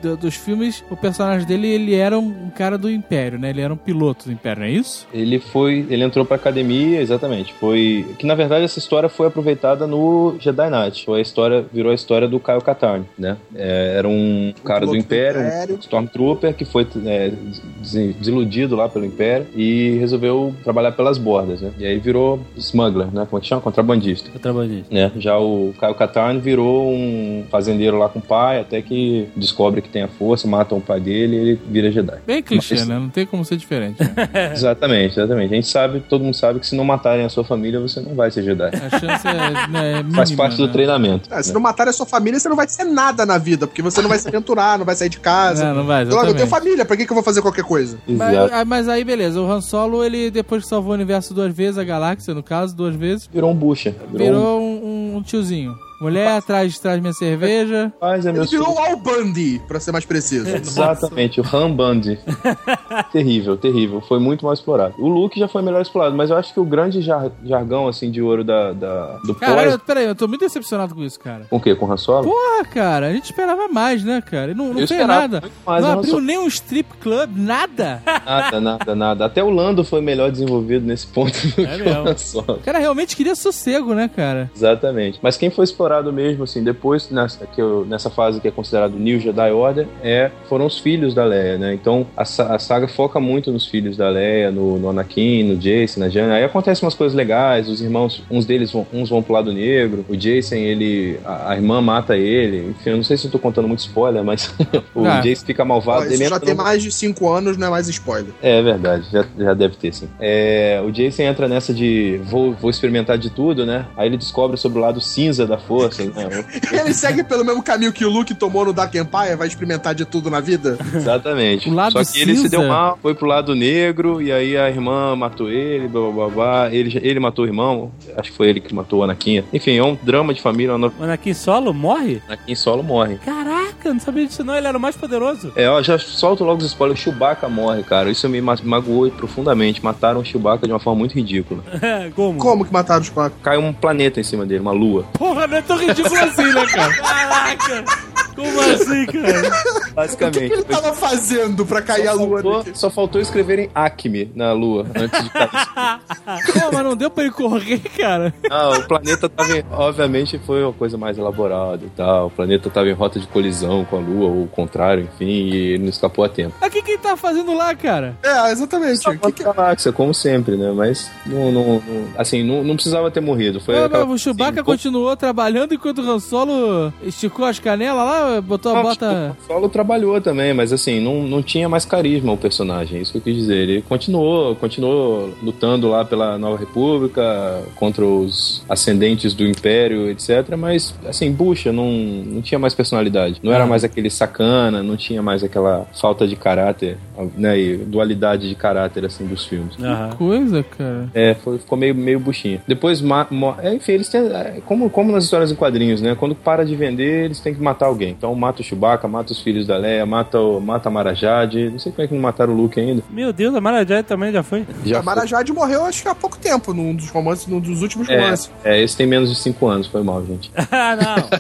do, dos filmes, o personagem dele, ele era um cara do Império, né? Ele era um piloto do Império, não é isso?
Ele foi, ele entrou pra academia, exatamente. Foi, que na verdade essa história foi aproveitada no Jedi Knight. Foi a história, virou a história do Kyle Katarn, né? É, era um o cara do Império, do Império, um Stormtrooper que foi é, desiludido lá pelo Império e resolveu trabalhar pelas bordas, né? E aí virou smuggler, né? Como é que chama? Contrabandista.
Contrabandista.
Né? Já o Kyle Katarn virou um fazendeiro lá com o pai, até que descobre que tem a força, matam o pai dele e ele vira Jedi.
Bem clichê, Mas, né? Não tem como ser diferente. Né?
Exatamente, exatamente. A gente sabe, todo mundo sabe que se não matarem a sua família, você não vai ser Jedi.
A chance é, né, é mínima,
faz parte
né?
do treinamento.
É, se né? não matarem a sua família, você não vai ser nada na vida, porque você não vai se aventurar, não vai sair de casa.
Não, não vai,
Logo, eu tenho família, pra que, que eu vou fazer qualquer coisa?
Mas, mas aí, beleza, o Han Solo, ele depois que salvou o universo duas vezes, a galáxia, no caso, duas vezes...
Virou um bucha.
Virou, virou um, um tiozinho. Mulher, traz, traz minha cerveja.
Mas é meu Ele virou o Al Bundy, pra ser mais preciso.
Exatamente, o Han Bundy. Terrível, terrível. Foi muito mal explorado. O Luke já foi melhor explorado, mas eu acho que o grande jar, jargão, assim, de ouro da, da, do
Cara,
pós...
eu, peraí, eu tô muito decepcionado com isso, cara.
Com o quê? Com o Han Solo?
Porra, cara, a gente esperava mais, né, cara? Ele não, não fez nada.
Mais,
não abriu nem um strip club, nada.
Nada, nada, nada. Até o Lando foi melhor desenvolvido nesse ponto do
é
que
mesmo.
o Han Solo.
O cara realmente queria sossego, né, cara?
Exatamente. Mas quem foi explorado mesmo, assim, depois, nessa, que eu, nessa fase que é considerado New Jedi Order, é, foram os filhos da Leia, né? Então, a, a saga foca muito nos filhos da Leia, no, no Anakin, no Jason, na Jana. Aí acontecem umas coisas legais, os irmãos, uns deles vão, uns vão pro lado negro, o Jason, ele, a, a irmã mata ele, enfim, eu não sei se eu tô contando muito spoiler, mas o ah. Jason fica malvado.
Ó, isso
ele
já tem no... mais de cinco anos, não é mais spoiler.
É, é verdade, já, já deve ter, sim. É, o Jason entra nessa de vou, vou experimentar de tudo, né? Aí ele descobre sobre o lado cinza da força, né?
Ele segue pelo mesmo caminho que o Luke tomou no Dark Empire, vai experimentar de tudo na vida?
Exatamente.
O lado
Só que
cinza.
ele se deu mal, foi pro lado negro, e aí a irmã matou ele, blá, blá, blá, blá. Ele, ele matou o irmão, acho que foi ele que matou o Anakin. Enfim, é um drama de família. Uma...
O Anakin Solo morre?
Anakin Solo morre.
Caraca, eu não sabia disso não, ele era o mais poderoso.
É, ó, já solto logo os spoilers, o Chewbacca morre, cara. Isso me magoou profundamente. Mataram o Chewbacca de uma forma muito ridícula.
Como? Como que mataram o Chewbacca?
Caiu um planeta em cima dele, uma lua.
Porra, não é tão ridículo assim, né, cara? Caraca! Como assim, cara?
Basicamente.
O que, que ele tava fazendo pra cair
só
a lua?
Faltou, só faltou escreverem Acme na lua antes de cair.
Pô, mas não deu pra ele correr, cara?
Não, o planeta tava em, obviamente foi uma coisa mais elaborada e tal. O planeta tava em rota de colisão com a lua, ou o contrário, enfim, e ele não escapou a tempo.
Mas o que, que ele tá fazendo lá, cara?
É, exatamente.
Só que que... galáxia, como sempre, né? Mas não, não, não, assim, não, não precisava ter morrido. Foi
ah,
aquela...
mas o Chewbacca assim, continuou trabalhando enquanto o Han Solo esticou as canelas lá, botou a
não,
bota...
O Solo trabalhou também, mas assim, não, não tinha mais carisma o personagem, isso que eu quis dizer. Ele continuou, continuou lutando lá pela Nova República, contra os ascendentes do Império, etcétera. Mas, assim, bucha, não, não tinha mais personalidade. Não era mais aquele sacana, não tinha mais aquela falta de caráter, né, e dualidade de caráter, assim, dos filmes.
Que coisa, cara.
É, foi, ficou meio, meio buchinha. Depois, ma, ma, é, enfim, eles têm, é, como, como nas histórias em quadrinhos, né, quando para de vender, eles têm que matar alguém. Então, mata o Chewbacca, mata os filhos da Leia, mata, o, mata a Mara Jade. Não sei como é que não mataram o Luke ainda.
Meu Deus, a Mara Jade também já foi?
Já a Mara Jade morreu, acho que há pouco tempo, num dos romances, num dos últimos
é,
romances.
É, esse tem menos de cinco anos, foi mal, gente.
Ah,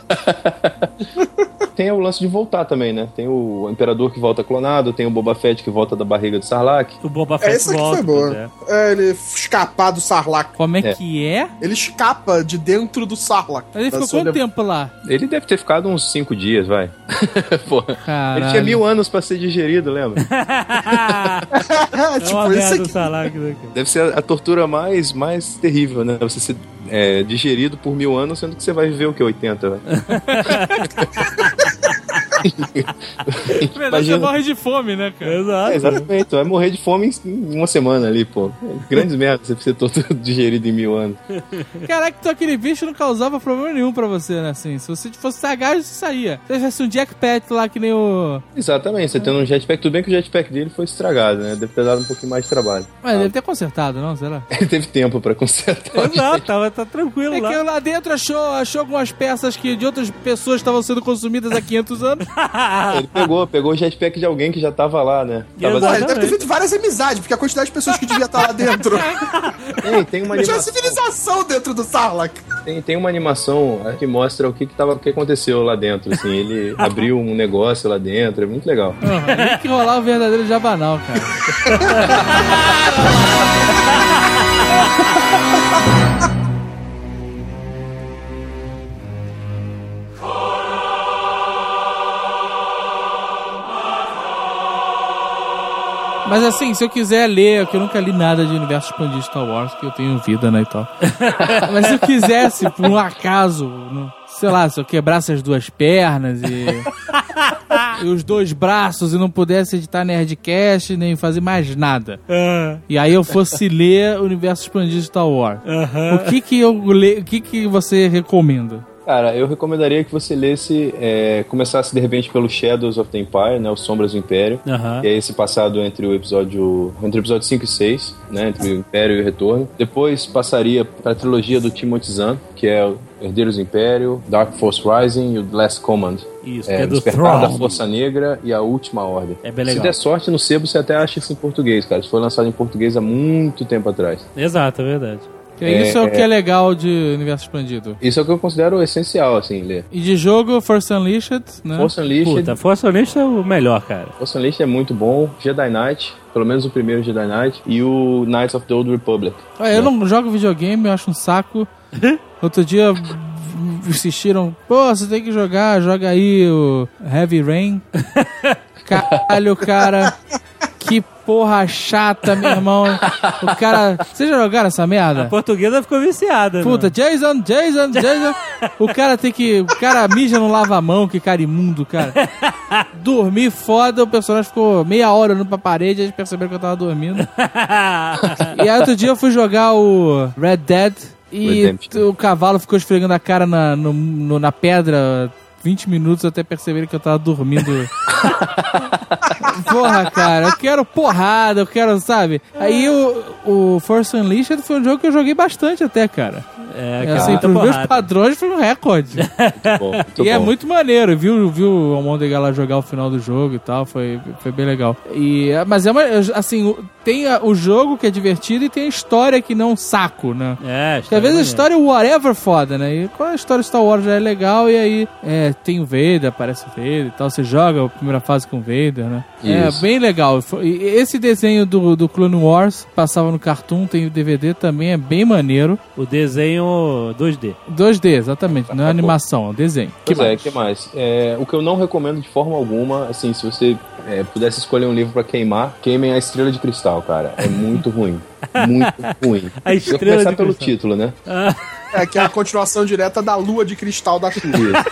não.
Tem o lance de voltar também, né? Tem o Imperador que volta clonado, tem o Boba Fett que volta da barriga do Sarlacc.
O Boba Fett
é, essa aqui
volta,
foi boa. É. É, ele escapar do Sarlacc.
Como é, é que é?
Ele escapa de dentro do Sarlacc.
Mas ele ficou quanto de... tempo lá?
Ele deve ter ficado uns cinco dias, vai. Porra.
Caralho.
Ele tinha mil anos pra ser digerido, lembra?
É tipo isso aqui. Sarlacc, né?
Deve ser a, a tortura mais, mais terrível, né? Você ser é, digerido por mil anos, sendo que você vai viver o que? oitenta, vai.
Imagina... Você morre de fome, né, cara?
Exato.
É, exatamente, tu vai morrer de fome em uma semana ali, pô. Grandes merdas, você precisa todo digerido em mil anos.
Caraca, então aquele bicho não causava problema nenhum pra você, né, assim. Se você fosse sagaz, você saía. Se tivesse um jetpack lá que nem o...
Exatamente, você tendo um jetpack, tudo bem que o jetpack dele foi estragado, né? Deve ter dado um pouquinho mais de trabalho.
Mas ah. deve ter consertado, não? Será?
Ele teve tempo pra consertar.
Exato, tava tá tranquilo
é
lá.
É que lá dentro achou, achou algumas peças que de outras pessoas estavam sendo consumidas há quinhentos anos.
Ele pegou, pegou o jetpack de alguém que já tava lá, né? Tava
Pô, ele deve ter feito várias amizades, porque a quantidade de pessoas que devia estar lá dentro.
Tem, tem uma
Tinha
animação.
uma civilização dentro do Sarlacc.
Tem, tem uma animação que mostra o que, que, tava, o que aconteceu lá dentro, assim. Ele abriu um negócio lá dentro, é muito legal.
Uhum, tem que rolar o verdadeiro Jabanal, cara. Mas assim, se eu quiser ler, que eu nunca li nada de universo expandido de Star Wars, que eu tenho vida, né, e tal. Mas se eu quisesse, por um acaso, no, sei lá, se eu quebrasse as duas pernas e, e os dois braços e não pudesse editar Nerdcast, nem fazer mais nada. Uh. E aí eu fosse ler o universo expandido de Star Wars. Uh-huh. O que que eu le... o que que você recomenda?
Cara, eu recomendaria que você lesse, é, começasse de repente pelo Shadows of the Empire, né, Os Sombras do Império,
uhum.
que é esse passado entre o episódio entre o episódio cinco e seis, né, entre o Império e o Retorno. Depois passaria para a trilogia do Timothy Zahn, que é o Herdeiros do Império, Dark Force Rising e o The Last Command.
Isso,
é,
que é do
Despertar
Throne.
da Força Negra e a Última Ordem.
É bem legal.
Se der sorte no sebo, você até acha isso em português, cara. Isso foi lançado em português há muito tempo atrás.
Exato, é verdade.
É, isso é o que é legal de universo expandido.
Isso é o que eu considero essencial, assim, ler.
E de jogo, Force Unleashed, né?
Force Unleashed...
Puta, Force Unleashed é o melhor, cara.
Force Unleashed é muito bom. Jedi Knight, pelo menos o primeiro Jedi Knight. E o Knights of the Old Republic.
Ah, eu né? não jogo videogame, eu acho um saco. Outro dia insistiram, pô, você tem que jogar, joga aí o Heavy Rain. Caralho, cara... Que porra chata, meu irmão. O cara... Vocês já jogaram essa merda?
A portuguesa ficou viciada.
Puta, né? Jason, Jason, Jason. O cara tem que... O cara mija no lava-mão, que cara imundo, cara. Dormir foda, o personagem ficou meia hora olhando pra parede e eles perceberam que eu tava dormindo. E aí outro dia eu fui jogar o Red Dead e Redemption. O cavalo ficou esfregando a cara na, no, no, na pedra... vinte minutos até perceberem que eu tava dormindo. Porra, cara, eu quero porrada, eu quero, sabe? Aí o, o Force Unleashed foi um jogo que eu joguei bastante até, cara.
É,
cara. Assim, pros meus padrões foi um recorde.
Muito bom, muito
e
bom.
É muito maneiro, viu, viu o Almôndega lá jogar o final do jogo e tal, foi, foi bem legal. E, mas é uma, assim, tem a, o jogo que é divertido e tem a história que não saco, né?
É,
Porque às vezes a história é whatever foda, né? E quando a história de Star Wars já é legal e aí é, tem o Vader, aparece o Vader e tal, você joga a primeira fase com o Vader, né? Isso. É bem legal. E esse desenho do, do Clone Wars passava no Cartoon, tem o D V D também, é bem maneiro.
O desenho dois D.
dois D, exatamente, não é animação, é um desenho.
Pois que é, o que mais? É, o que eu não recomendo de forma alguma, assim, se você é, pudesse escolher um livro pra queimar, queimem A Estrela de Cristal, cara. É muito ruim. Muito ruim.
A Estrela
eu vou começar
de
pelo
Cristal.
título, né?
Ah.
É, que é a continuação direta da Lua de Cristal da Xuxa.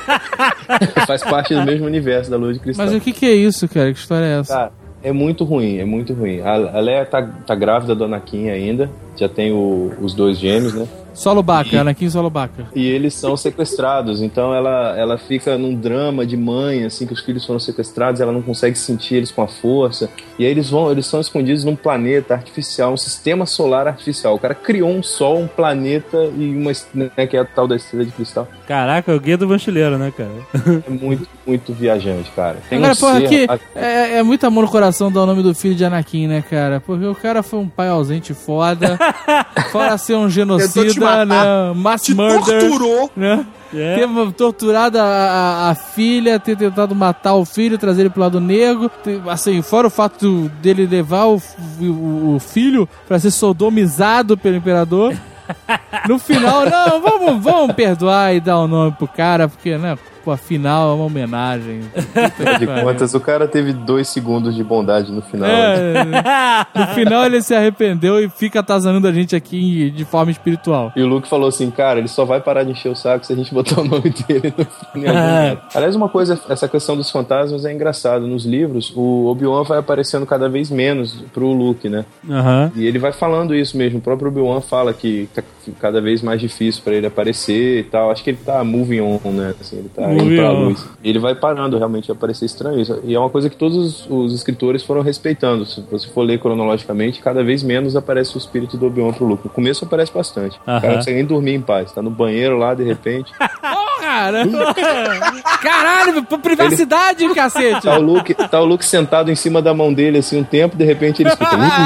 Faz parte do mesmo universo da Lua de Cristal.
Mas o que que é isso, cara? Que história é essa?
Cara, é muito ruim, é muito ruim. A, a Leia tá, tá grávida do Anakin ainda, já tem o, os dois gêmeos, né?
Solo Baca, Anakin Solo Baca.
E eles são sequestrados, então ela, ela fica num drama de mãe, assim, que os filhos foram sequestrados, ela não consegue sentir eles com a força, e aí eles vão, eles são escondidos num planeta artificial, um sistema solar artificial. O cara criou um sol, um planeta e uma, né, que é a tal da Estrela de Cristal.
Caraca, o guia do mochileiro, né, cara?
É muito, muito viajante, cara. Tem
Agora,
um
porra,
ser...
aqui é, é muito amor no coração dar o nome do filho de Anakin, né, cara? Porque o cara foi um pai ausente foda, fora ser um genocida, né? Mass
te
murder.
torturou.
Né?
É.
Ter torturado a, a, a filha, ter tentado matar o filho, trazer ele pro lado negro. Ter, assim, fora o fato dele levar o, o, o filho pra ser sodomizado pelo imperador. No final, não, vamos, vamos perdoar e dar o um nome pro cara, porque, né? Pô, afinal é uma homenagem.
Afinal de contas, o cara teve dois segundos de bondade no final.
É, no final ele se arrependeu e fica atazanando a gente aqui de forma espiritual.
E o Luke falou assim, cara, ele só vai parar de encher o saco se a gente botar o nome dele no final. Aliás, uma coisa, essa questão dos fantasmas é engraçado. Nos livros, o Obi-Wan vai aparecendo cada vez menos pro Luke, né?
Uhum.
E ele vai falando isso mesmo. O próprio Obi-Wan fala que tá cada vez mais difícil pra ele aparecer e tal. Acho que ele tá moving on, né? Assim, ele tá indo pra luz. E ele vai parando realmente a parecer estranho isso. E é uma coisa que todos os, os escritores foram respeitando. Se você for ler cronologicamente, cada vez menos aparece o espírito do Obi-Wan pro Luke. No começo aparece bastante. Uhum. O cara não consegue nem dormir em paz. Tá no banheiro lá, de repente.
Caramba! Caralho, privacidade, ele... cacete.
Tá o, Luke, tá o Luke sentado em cima da mão dele, assim, um tempo, de repente ele escuta... Luke,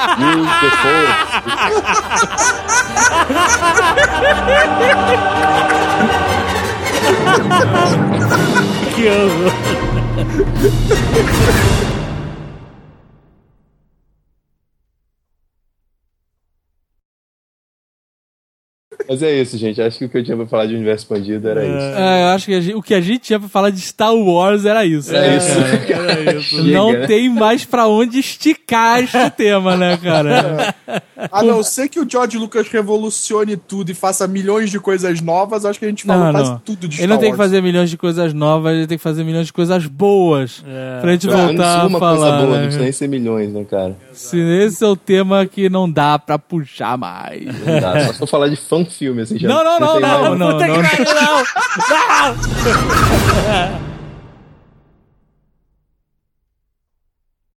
Que horror.
Mas é isso, gente. Acho que o que eu tinha pra falar de universo expandido era isso.
É, eu acho que a gente, o que a gente tinha pra falar de Star Wars era isso.
É, é isso.
É, era isso. Não Chega, tem né? mais pra onde esticar este tema, né, cara?
É. A não ser que o George Lucas revolucione tudo e faça milhões de coisas novas, acho que a gente falou
não,
quase
não.
tudo de Star Wars.
Ele não tem que fazer milhões de coisas novas, ele tem que fazer milhões de coisas boas. É. Pra gente
é,
voltar
uma
a falar.
Coisa boa,
né?
Não precisa nem ser milhões, né, cara?
Se esse é o tema que não dá pra puxar mais.
Não dá, só se eu falar de fã-filme, assim, já.
Não, não, não, não, não, não, não, não, não, não, não.